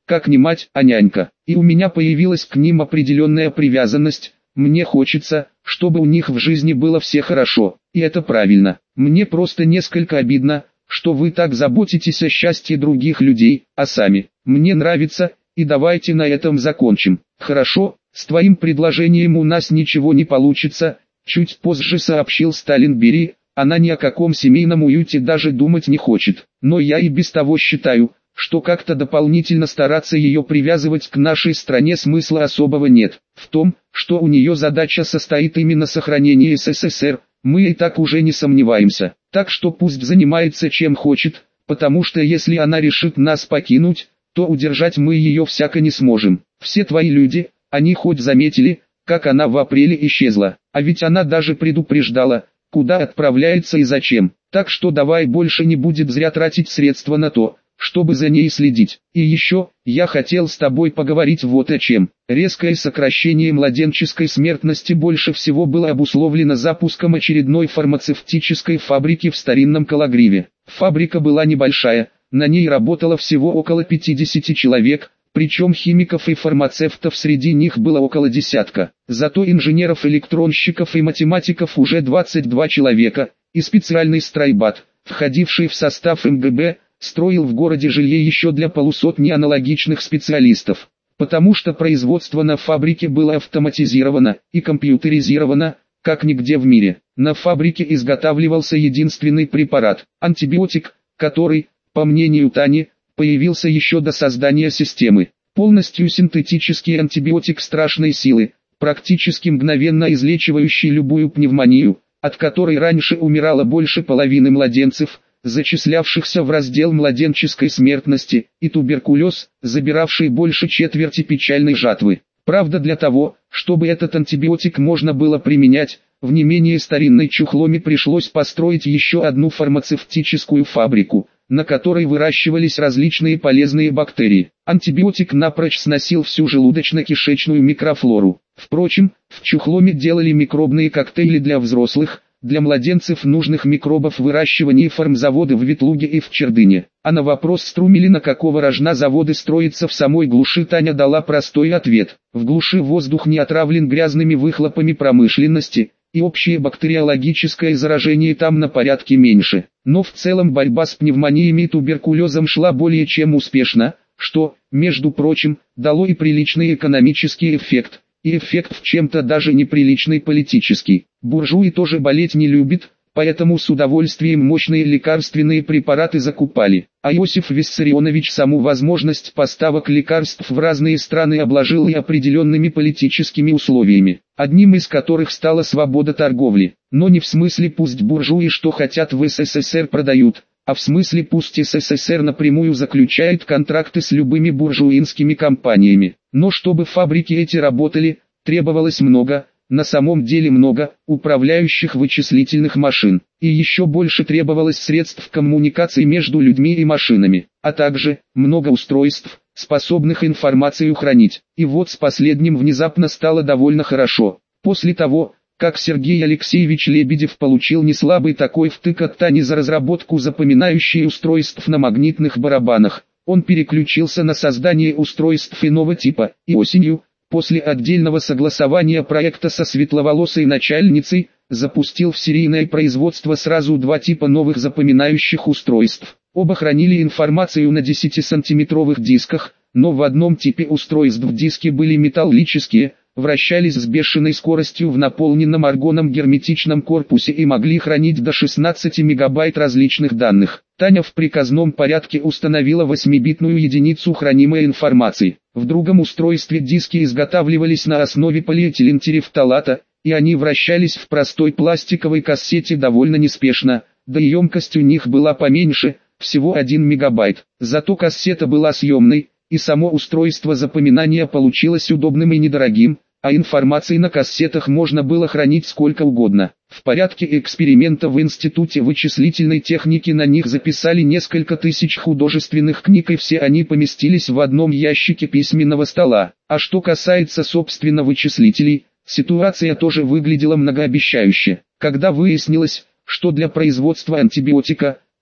A: как не мать, а нянька. И у меня появилась к ним определенная привязанность. Мне хочется, чтобы у них в жизни было все хорошо, и это правильно. Мне просто несколько обидно, что вы так заботитесь о счастье других людей, а сами. Мне нравится, и давайте на этом закончим. Хорошо, с твоим предложением у нас ничего не получится, чуть позже сообщил Сталин Бери. Она ни о каком семейном уюте даже думать не хочет. Но я и без того считаю, что как-то дополнительно стараться ее привязывать к нашей стране смысла особого нет. В том, что у нее задача состоит именно сохранение СССР, мы и так уже не сомневаемся. Так что пусть занимается чем хочет, потому что если она решит нас покинуть, то удержать мы ее всяко не сможем. Все твои люди, они хоть заметили, как она в апреле исчезла, а ведь она даже предупреждала, куда отправляется и зачем. Так что давай больше не будет зря тратить средства на то, чтобы за ней следить. И еще, я хотел с тобой поговорить вот о чем. Резкое сокращение младенческой смертности больше всего было обусловлено запуском очередной фармацевтической фабрики в старинном Кологриве. Фабрика была небольшая, на ней работало всего около 50 человек, причем химиков и фармацевтов среди них было около десятка. Зато инженеров, электронщиков и математиков уже 22 человека, и специальный стройбат, входивший в состав МГБ, строил в городе жилье еще для полусотни аналогичных специалистов. Потому что производство на фабрике было автоматизировано и компьютеризировано, как нигде в мире. На фабрике изготавливался единственный препарат – антибиотик, который, по мнению Тани, появился еще до создания системы. Полностью синтетический антибиотик страшной силы, практически мгновенно излечивающий любую пневмонию, от которой раньше умирало больше половины младенцев, зачислявшихся в раздел младенческой смертности, и туберкулез, забиравший больше четверти печальной жатвы. Правда, для того, чтобы этот антибиотик можно было применять, в не менее старинной Чухломе пришлось построить еще одну фармацевтическую фабрику, на которой выращивались различные полезные бактерии. Антибиотик напрочь сносил всю желудочно-кишечную микрофлору. Впрочем, в Чухломе делали микробные коктейли для взрослых, для младенцев нужных микробов выращивания фармзаводы в Ветлуге и в Чердыне. А на вопрос Струмилина, какого рожна заводы строятся в самой глуши, Таня дала простой ответ. В глуши воздух не отравлен грязными выхлопами промышленности, и общее бактериологическое заражение там на порядке меньше. Но в целом борьба с пневмониями и туберкулезом шла более чем успешно, что, между прочим, дало и приличный экономический эффект, и эффект в чем-то даже неприличный политический. Буржуи тоже болеть не любят, поэтому с удовольствием мощные лекарственные препараты закупали. А Иосиф Виссарионович саму возможность поставок лекарств в разные страны обложил и определенными политическими условиями, одним из которых стала свобода торговли. Но не в смысле пусть буржуи что хотят в СССР продают, а в смысле пусть СССР напрямую заключает контракты с любыми буржуинскими компаниями. Но чтобы фабрики эти работали, требовалось много, на самом деле много, управляющих вычислительных машин. И еще больше требовалось средств коммуникации между людьми и машинами, а также много устройств, способных информацию хранить. И вот с последним внезапно стало довольно хорошо. После того, как Сергей Алексеевич Лебедев получил неслабый такой втык от Тани за разработку запоминающих устройств на магнитных барабанах, он переключился на создание устройств иного типа, и осенью, после отдельного согласования проекта со светловолосой начальницей, запустил в серийное производство сразу два типа новых запоминающих устройств. Оба хранили информацию на 10-сантиметровых дисках, но в одном типе устройств диски были металлические, вращались с бешеной скоростью в наполненном аргоном герметичном корпусе и могли хранить до 16 мегабайт различных данных. Таня в приказном порядке установила 8-битную единицу хранимой информации. В другом устройстве диски изготавливались на основе полиэтилентерефталата, и они вращались в простой пластиковой кассете довольно неспешно, да и емкость у них была поменьше, всего 1 мегабайт. Зато кассета была съемной, и само устройство запоминания получилось удобным и недорогим, а информации на кассетах можно было хранить сколько угодно. В порядке эксперимента в Институте вычислительной техники на них записали несколько тысяч художественных книг, и все они поместились в одном ящике письменного стола. А что касается собственно вычислителей, ситуация тоже выглядела многообещающе. Когда выяснилось, что для производства антибиотика,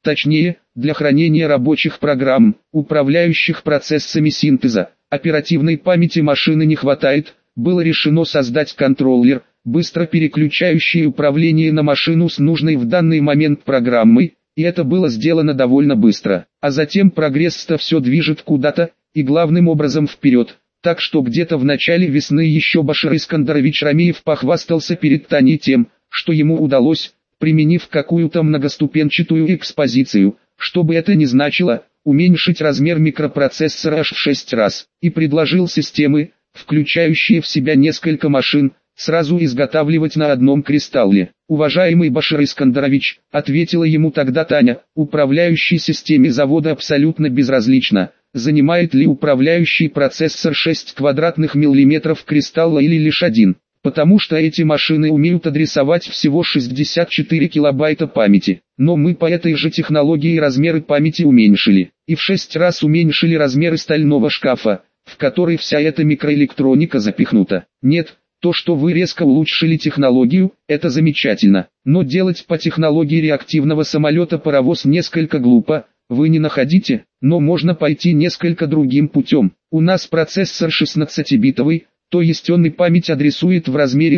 A: Точнее, для хранения рабочих программ, управляющих процессами синтеза, оперативной памяти машины не хватает. Было решено создать контроллер, быстро переключающий управление на машину с нужной в данный момент программой, и это было сделано довольно быстро. А затем прогресс-то все движет куда-то, и главным образом вперед. Так что где-то в начале весны еще Башир Искандарович Рамиев похвастался перед Таней тем, что ему удалось, применив какую-то многоступенчатую экспозицию, что бы это ни значило, уменьшить размер микропроцессора аж в 6 раз, и предложил системы, включающие в себя несколько машин, сразу изготавливать на одном кристалле. «Уважаемый Башир Искандарович», — ответила ему тогда Таня, — «управляющей системе завода абсолютно безразлично, занимает ли управляющий процессор 6 квадратных миллиметров кристалла или лишь один, потому что эти машины умеют адресовать всего 64 килобайта памяти. Но мы по этой же технологии размеры памяти уменьшили, и в 6 раз уменьшили размеры стального шкафа, в который вся эта микроэлектроника запихнута. Нет, то, что вы резко улучшили технологию, это замечательно, но делать по технологии реактивного самолета паровоз несколько глупо, вы не находите? Но можно пойти несколько другим путем. У нас процессор 16-битовый, то есть он и память адресует в размере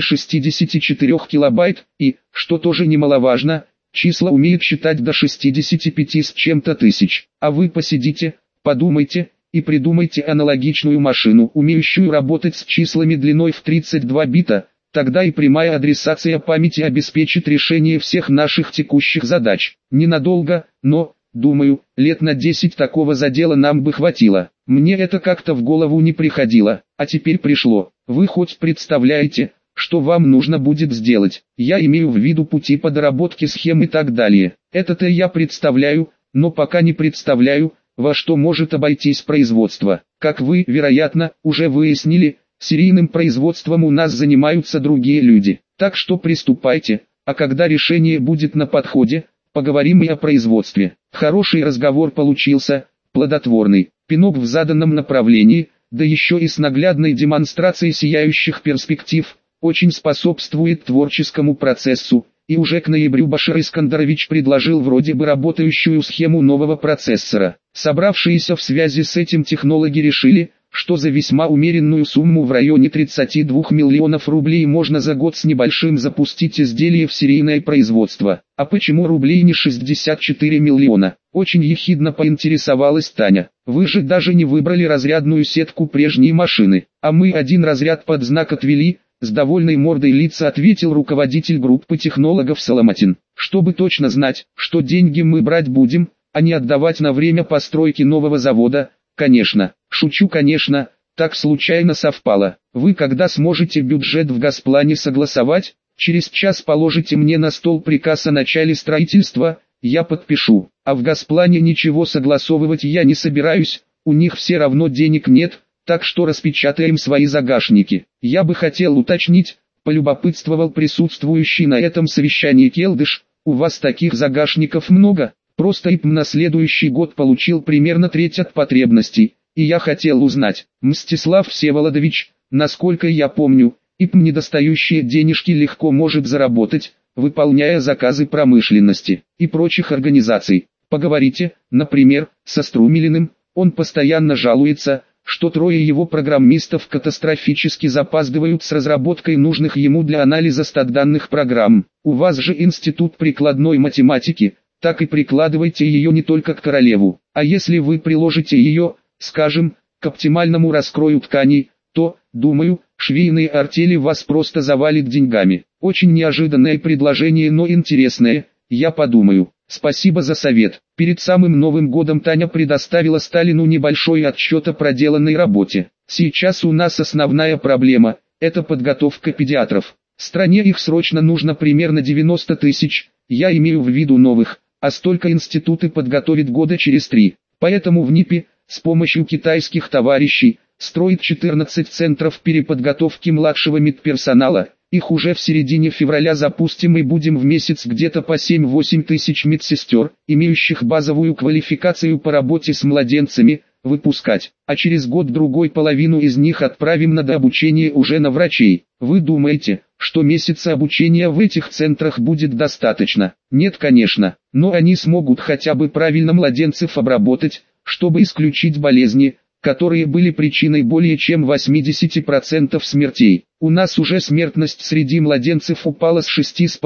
A: 64 килобайт, и, что тоже немаловажно, числа умеет считать до 65 с чем-то тысяч. А вы посидите, подумайте, и придумайте аналогичную машину, умеющую работать с числами длиной в 32 бита, тогда и прямая адресация памяти обеспечит решение всех наших текущих задач. Ненадолго, но, думаю, лет на 10 такого задела нам бы хватило. Мне это как-то в голову не приходило, а теперь пришло. Вы хоть представляете, что вам нужно будет сделать? Я имею в виду пути по доработке схем и так далее. Это-то я представляю, но пока не представляю, во что может обойтись производство. Как вы, вероятно, уже выяснили, серийным производством у нас занимаются другие люди. Так что приступайте, а когда решение будет на подходе, поговорим и о производстве. Хороший разговор получился, плодотворный, пинок в заданном направлении, да еще и с наглядной демонстрацией сияющих перспектив, очень способствует творческому процессу. И уже к ноябрю Башир Искандарович предложил вроде бы работающую схему нового процессора. Собравшиеся в связи с этим технологи решили, что за весьма умеренную сумму в районе 32 миллионов рублей можно за год с небольшим запустить изделие в серийное производство. А почему рублей не 64 миллиона? Очень ехидно поинтересовалась Таня. Вы же даже не выбрали разрядную сетку прежней машины, а мы один разряд под знак отвели. С довольной мордой лица ответил руководитель группы технологов Соломатин. Чтобы точно знать, что деньги мы брать будем, а не отдавать на время постройки нового завода, конечно, шучу конечно, так случайно совпало. Вы когда сможете бюджет в Госплане согласовать, через час положите мне на стол приказ о начале строительства, я подпишу. А в Госплане ничего согласовывать я не собираюсь, у них все равно денег нет. Так что распечатаем свои загашники. Я бы хотел уточнить, полюбопытствовал присутствующий на этом совещании Келдыш, у вас таких загашников много? Просто ИПМ на следующий год получил примерно треть от потребностей, и я хотел узнать, Мстислав Всеволодович, насколько я помню, ИПМ недостающие денежки легко может заработать, выполняя заказы промышленности и прочих организаций. Поговорите, например, со Струмилиным, он постоянно жалуется, что трое его программистов катастрофически запаздывают с разработкой нужных ему для анализа статданных программ. У вас же институт прикладной математики, так и прикладывайте ее не только к Королеву. А если вы приложите ее, скажем, к оптимальному раскрою тканей, то, думаю, швейные артели вас просто завалит деньгами. Очень неожиданное предложение, но интересное, я подумаю. Спасибо за совет. Перед самым Новым годом Таня предоставила Сталину небольшой отчет о проделанной работе. Сейчас у нас основная проблема – это подготовка педиатров. Стране их срочно нужно примерно 90 тысяч, я имею в виду новых, а столько институты подготовят года через 3. Поэтому в НИПе, с помощью китайских товарищей, строит 14 центров переподготовки младшего медперсонала. Их уже в середине февраля запустим и будем в месяц где-то по 7-8 тысяч медсестер, имеющих базовую квалификацию по работе с младенцами, выпускать. А через год-другой половину из них отправим на дообучение уже на врачей. Вы думаете, что месяца обучения в этих центрах будет достаточно? Нет, конечно, но они смогут хотя бы правильно младенцев обработать, чтобы исключить болезни, которые были причиной более чем 80% смертей. У нас уже смертность среди младенцев упала с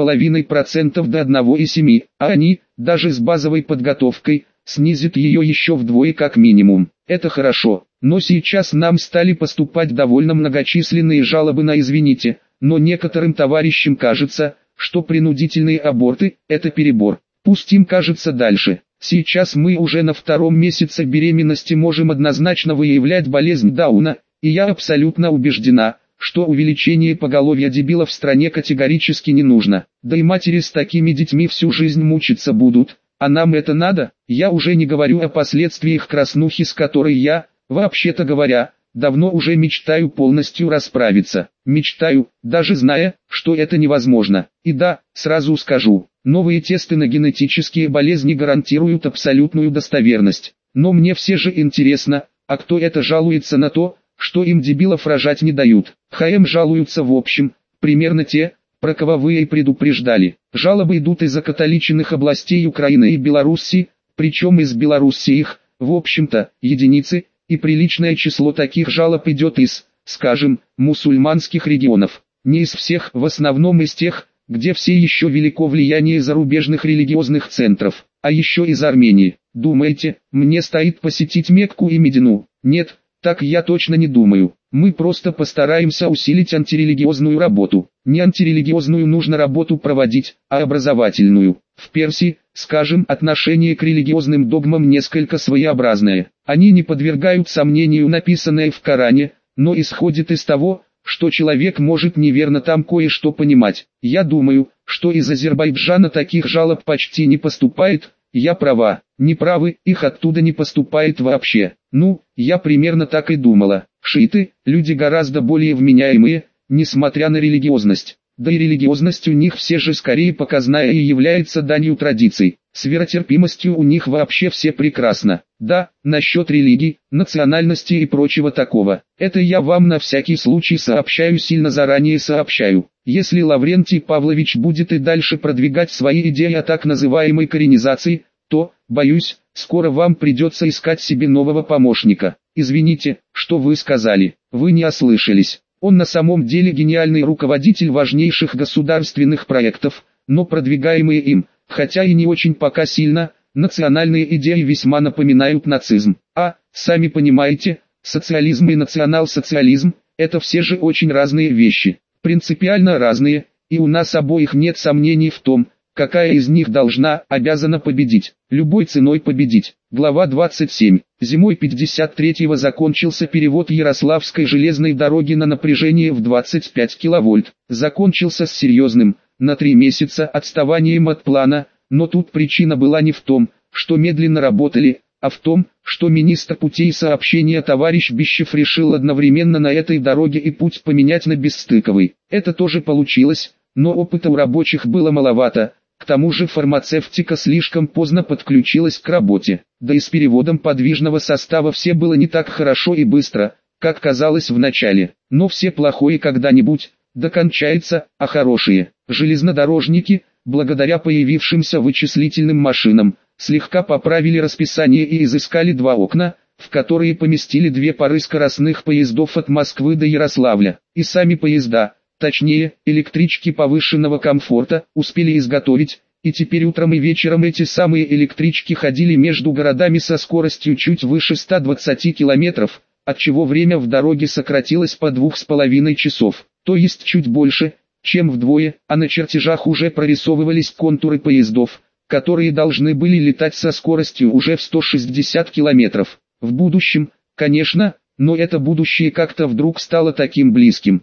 A: 6,5% до 1,7%, а они, даже с базовой подготовкой, снизят ее еще вдвое как минимум. Это хорошо, но сейчас нам стали поступать довольно многочисленные жалобы на «извините», но некоторым товарищам кажется, что принудительные аборты – это перебор. Пусть им кажется дальше. Сейчас мы уже на 2-м месяце беременности можем однозначно выявлять болезнь Дауна, и я абсолютно убеждена, что увеличение поголовья дебилов в стране категорически не нужно. Да и матери с такими детьми всю жизнь мучиться будут, а нам это надо? Я уже не говорю о последствиях краснухи, с которой я, вообще-то говоря, давно уже мечтаю полностью расправиться. Мечтаю, даже зная, что это невозможно. И да, сразу скажу, новые тесты на генетические болезни гарантируют абсолютную достоверность. Но мне все же интересно, а кто это жалуется на то, что им дебилов рожать не дают? ХМ жалуются в общем, примерно те, про кого вы и предупреждали. Жалобы идут из окатоличенных областей Украины и Белоруссии, причем из Белоруссии их, в общем-то, единицы, и приличное число таких жалоб идет из, скажем, мусульманских регионов. Не из всех, в основном из тех, где все еще велико влияние зарубежных религиозных центров, а еще из Армении. Думаете, мне стоит посетить Мекку и Медину? Нет, так я точно не думаю. Мы просто постараемся усилить антирелигиозную работу. Не антирелигиозную нужно работу проводить, а образовательную. В Персии, скажем, отношение к религиозным догмам несколько своеобразное. Они не подвергают сомнению написанное в Коране, но исходят из того, что человек может неверно там кое-что понимать. Я думаю, что из Азербайджана таких жалоб почти не поступает. Я права, не правы, их оттуда не поступает вообще. Ну, я примерно так и думала. Шииты – люди гораздо более вменяемые, несмотря на религиозность. Да и религиозность у них все же скорее показная и является данью традиций. С веротерпимостью у них вообще все прекрасно. Да, насчет религий, национальности и прочего такого. Это я вам на всякий случай сообщаю, сильно заранее сообщаю. Если Лаврентий Павлович будет и дальше продвигать свои идеи о так называемой коренизации, то, боюсь, скоро вам придется искать себе нового помощника. Извините, что вы сказали, вы не ослышались. Он на самом деле гениальный руководитель важнейших государственных проектов, но продвигаемые им, хотя и не очень пока сильно, национальные идеи весьма напоминают нацизм. А, сами понимаете, социализм и национал-социализм – это все же очень разные вещи, принципиально разные, и у нас обоих нет сомнений в том, какая из них обязана победить, любой ценой победить. Глава 27. Зимой 53-го закончился перевод Ярославской железной дороги на напряжение в 25 киловольт. Закончился с серьезным, на 3 месяца, отставанием от плана, но тут причина была не в том, что медленно работали, а в том, что министр путей сообщения товарищ Бищев решил одновременно на этой дороге и путь поменять на бесстыковый. Это тоже получилось, но опыта у рабочих было маловато. К тому же фармацевтика слишком поздно подключилась к работе, да и с переводом подвижного состава все было не так хорошо и быстро, как казалось в начале. Но все плохое когда-нибудь докончается, а хорошие железнодорожники, благодаря появившимся вычислительным машинам, слегка поправили расписание и изыскали 2 окна, в которые поместили 2 пары скоростных поездов от Москвы до Ярославля. И сами поезда, точнее, электрички повышенного комфорта, успели изготовить, и теперь утром и вечером эти самые электрички ходили между городами со скоростью чуть выше 120 километров, отчего время в дороге сократилось по 2,5 часов, то есть чуть больше, чем вдвое, а на чертежах уже прорисовывались контуры поездов, которые должны были летать со скоростью уже в 160 километров. В будущем, конечно, но это будущее как-то вдруг стало таким близким,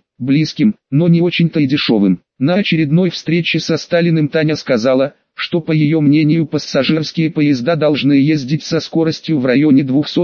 A: но не очень-то и дешевым. На очередной встрече со Сталиным Таня сказала, что по ее мнению пассажирские поезда должны ездить со скоростью в районе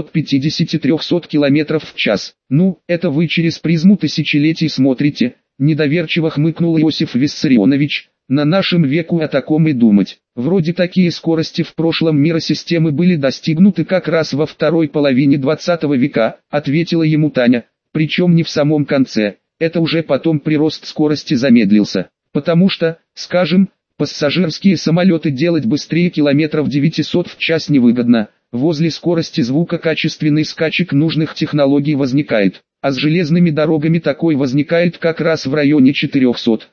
A: 250-300 км в час. Ну, это вы через призму тысячелетий смотрите, недоверчиво хмыкнул Иосиф Виссарионович. На нашем веку о таком и думать. Вроде такие скорости в прошлом миросистемы были достигнуты как раз во второй половине 20 века, ответила ему Таня, причем не в самом конце, это уже потом прирост скорости замедлился. Потому что, скажем, пассажирские самолеты делать быстрее километров 900 в час невыгодно, возле скорости звука качественный скачек нужных технологий возникает, а с железными дорогами такой возникает как раз в районе 400-450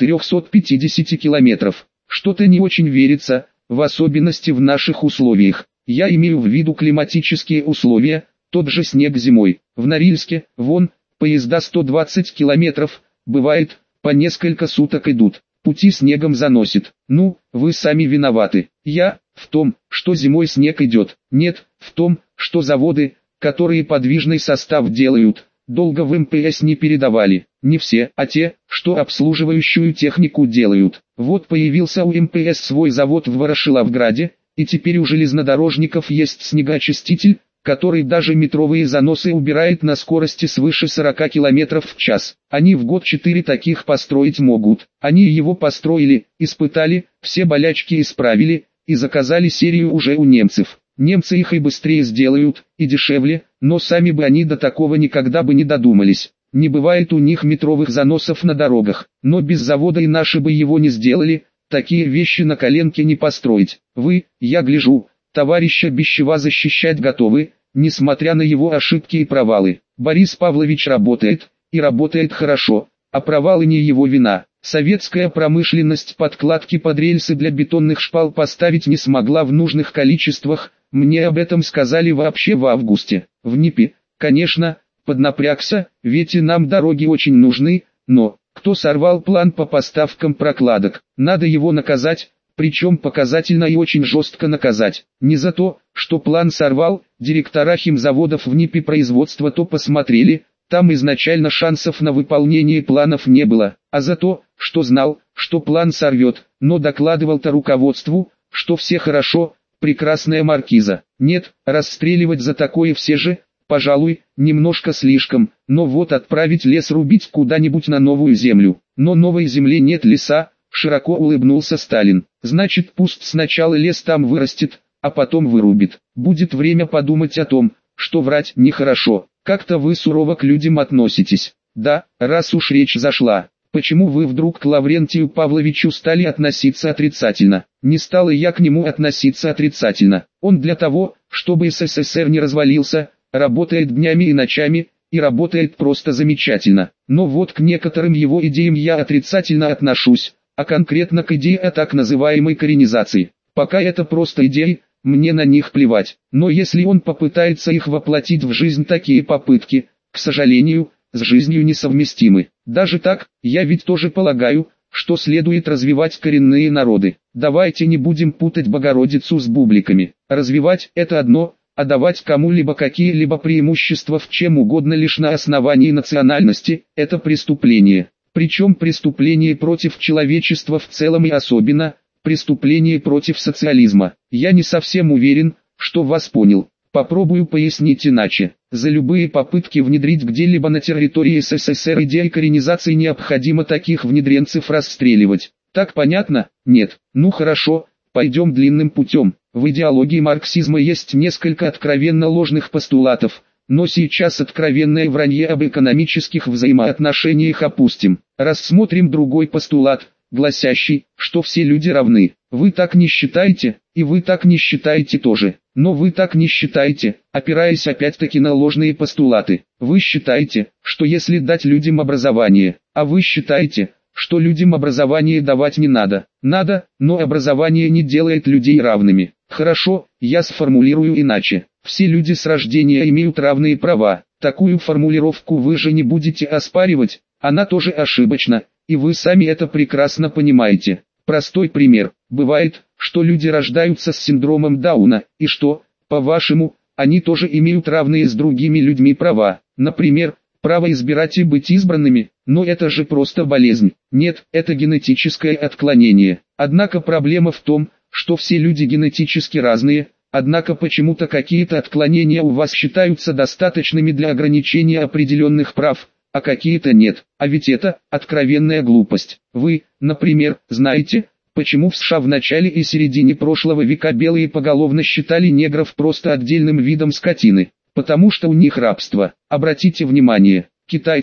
A: километров. Что-то не очень верится, в особенности в наших условиях. Я имею в виду климатические условия, тот же снег зимой. В Норильске, вон, поезда 120 километров, бывает, по несколько суток идут. Пути снегом заносит. Ну, вы сами виноваты. Я, в том, что зимой снег идет. Нет, в том, что заводы, которые подвижный состав делают, долго в МПС не передавали. Не все, а те, что обслуживающую технику делают. Вот появился у МПС свой завод в Ворошиловграде, и теперь у железнодорожников есть снегоочиститель, который даже метровые заносы убирает на скорости свыше 40 км в час. Они в год 4 таких построить могут. Они его построили, испытали, все болячки исправили, и заказали серию уже у немцев. Немцы их и быстрее сделают, и дешевле, но сами бы они до такого никогда бы не додумались. Не бывает у них метровых заносов на дорогах, но без завода и наши бы его не сделали, такие вещи на коленке не построить. Вы, я гляжу, товарища Бещева защищать готовы, несмотря на его ошибки и провалы. Борис Павлович работает, и работает хорошо, а провалы не его вина. Советская промышленность подкладки под рельсы для бетонных шпал поставить не смогла в нужных количествах, мне об этом сказали вообще в августе. В НИПе, конечно, поднапрягся, ведь и нам дороги очень нужны, но, кто сорвал план по поставкам прокладок, надо его наказать, причем показательно и очень жестко наказать. Не за то, что план сорвал, директора химзаводов в НИПе производства то посмотрели, там изначально шансов на выполнение планов не было, а за то, что знал, что план сорвет, но докладывал-то руководству, что все хорошо, прекрасная маркиза. Нет, расстреливать за такое все же, пожалуй, немножко слишком, но вот отправить лес рубить куда-нибудь на новую землю. Но новой земле нет леса, широко улыбнулся Сталин. Значит, пусть сначала лес там вырастет, а потом вырубит. Будет время подумать о том, что врать нехорошо. Как-то вы сурово к людям относитесь. Да, раз уж речь зашла. Почему вы вдруг к Лаврентию Павловичу стали относиться отрицательно? Не стал и я к нему относиться отрицательно. Он для того, чтобы СССР не развалился, работает днями и ночами, и работает просто замечательно. Но вот к некоторым его идеям я отрицательно отношусь, а конкретно к идее о так называемой коренизации. Пока это просто идеи, мне на них плевать. Но если он попытается их воплотить в жизнь, такие попытки, к сожалению, с жизнью несовместимы. Даже так, я ведь тоже полагаю, что следует развивать коренные народы. Давайте не будем путать Богородицу с бубликами. Развивать – это одно, а давать кому-либо какие-либо преимущества в чем угодно лишь на основании национальности – это преступление. Причем преступление против человечества в целом и особенно – преступление против социализма. Я не совсем уверен, что вас понял. Попробую пояснить иначе. За любые попытки внедрить где-либо на территории СССР идеи коренизации необходимо таких внедренцев расстреливать. Так понятно? Нет. Ну хорошо, пойдем длинным путем. В идеологии марксизма есть несколько откровенно ложных постулатов, но сейчас откровенное вранье об экономических взаимоотношениях опустим. Рассмотрим другой постулат, гласящий, что все люди равны. Вы так не считаете, и вы так не считаете тоже. Но вы так не считаете, опираясь опять-таки на ложные постулаты. Вы считаете, что если дать людям образование, а вы считаете, что людям образование давать не надо. Надо, но образование не делает людей равными. Хорошо, я сформулирую иначе. Все люди с рождения имеют равные права. Такую формулировку вы же не будете оспаривать, она тоже ошибочна, и вы сами это прекрасно понимаете. Простой пример. Бывает, что люди рождаются с синдромом Дауна, и что, по-вашему, они тоже имеют равные с другими людьми права. Например, право избирать и быть избранными, но это же просто болезнь. Нет, это генетическое отклонение. Однако проблема в том, что все люди генетически разные, однако почему-то какие-то отклонения у вас считаются достаточными для ограничения определенных прав, а какие-то нет. А ведь это откровенная глупость. Вы, например, знаете, почему в США в начале и середине прошлого века белые поголовно считали негров просто отдельным видом скотины? Потому что у них рабство. Обратите внимание, китайцев,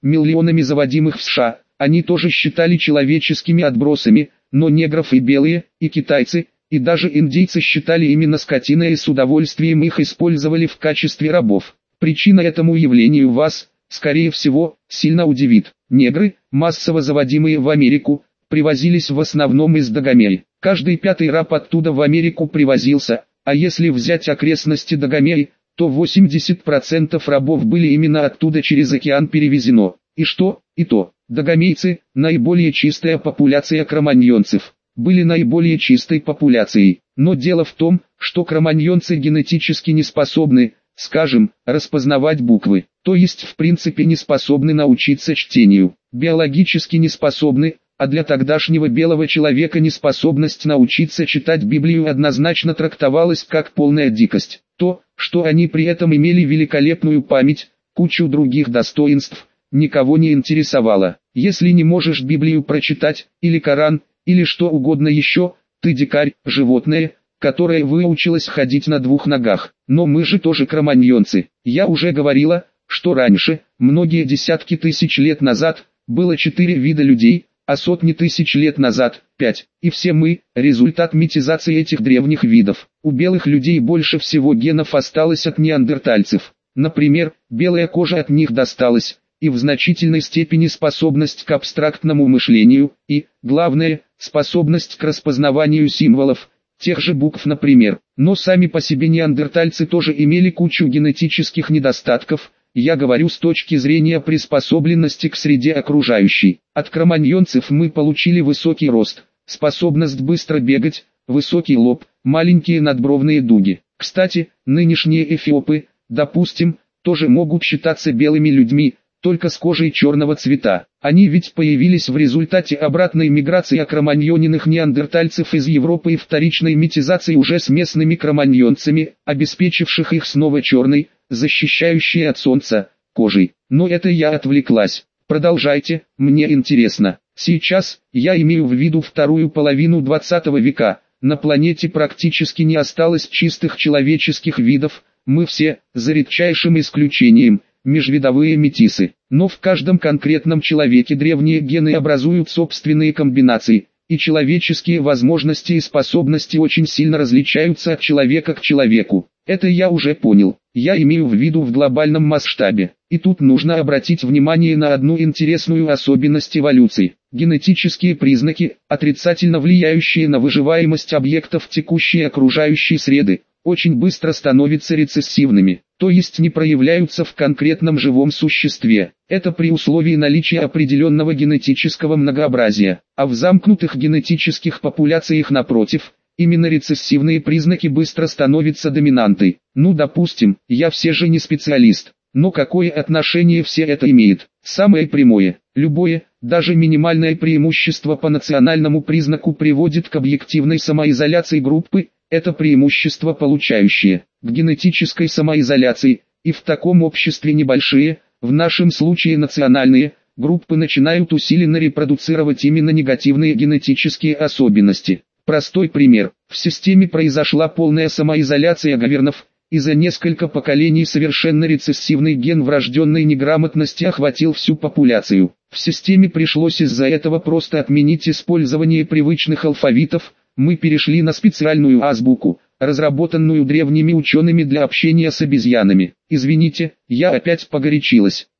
A: миллионами заводимых в США, они тоже считали человеческими отбросами, но негров и белые, и китайцы, и даже индейцы считали именно скотиной и с удовольствием их использовали в качестве рабов. Причина этому явлению вас, скорее всего, сильно удивит. Негры, массово заводимые в Америку, привозились в основном из Дагомеи. Каждый пятый раб оттуда в Америку привозился, а если взять окрестности Дагомеи, то 80% рабов были именно оттуда через океан перевезено. И что, и то, дагомейцы, наиболее чистая популяция кроманьонцев, были наиболее чистой популяцией. Но дело в том, что кроманьонцы генетически не способны, скажем, распознавать буквы, то есть в принципе не способны научиться чтению, биологически не способны, а для тогдашнего белого человека неспособность научиться читать Библию однозначно трактовалась как полная дикость. То, что они при этом имели великолепную память, кучу других достоинств, никого не интересовало. Если не можешь Библию прочитать, или Коран, или что угодно еще, ты дикарь, животное, которое выучилось ходить на двух ногах. Но мы же тоже кроманьонцы. Я уже говорила, что раньше, многие десятки тысяч лет назад, было 4 вида людей, а сотни тысяч лет назад – 5. И все мы – результат митизации этих древних видов. У белых людей больше всего генов осталось от неандертальцев. Например, белая кожа от них досталась, и в значительной степени способность к абстрактному мышлению, и, главное, способность к распознаванию символов, тех же букв, например. Но сами по себе неандертальцы тоже имели кучу генетических недостатков, я говорю с точки зрения приспособленности к среде окружающей. От кроманьонцев мы получили высокий рост, способность быстро бегать, высокий лоб, маленькие надбровные дуги. Кстати, нынешние эфиопы, допустим, тоже могут считаться белыми людьми, только с кожей черного цвета. Они ведь появились в результате обратной миграции окроманьоненных неандертальцев из Европы и вторичной митизации уже с местными кроманьонцами, обеспечивших их снова черной, защищающей от солнца, кожей. Но это я отвлеклась. Продолжайте, мне интересно. Сейчас, я имею в виду вторую половину 20 века, на планете практически не осталось чистых человеческих видов, мы все, за редчайшим исключением, межвидовые метисы. Но в каждом конкретном человеке древние гены образуют собственные комбинации, и человеческие возможности и способности очень сильно различаются от человека к человеку. Это я уже понял, я имею в виду в глобальном масштабе. И тут нужно обратить внимание на одну интересную особенность эволюции. Генетические признаки, отрицательно влияющие на выживаемость объектов текущей окружающей среды, очень быстро становятся рецессивными, то есть не проявляются в конкретном живом существе. Это при условии наличия определенного генетического многообразия, а в замкнутых генетических популяциях напротив, именно рецессивные признаки быстро становятся доминантой. Ну допустим, я все же не специалист, но какое отношение все это имеет? Самое прямое, любое, даже минимальное преимущество по национальному признаку приводит к объективной самоизоляции группы, это преимущество получающее, к генетической самоизоляции, и в таком обществе небольшие, в нашем случае национальные, группы начинают усиленно репродуцировать именно негативные генетические особенности. Простой пример. В системе произошла полная самоизоляция гавернов, и за несколько поколений совершенно рецессивный ген врожденной неграмотности охватил всю популяцию. В системе пришлось из-за этого просто отменить использование привычных алфавитов, мы перешли на специальную азбуку, разработанную древними учеными для общения с обезьянами. Извините, я опять погорячилась.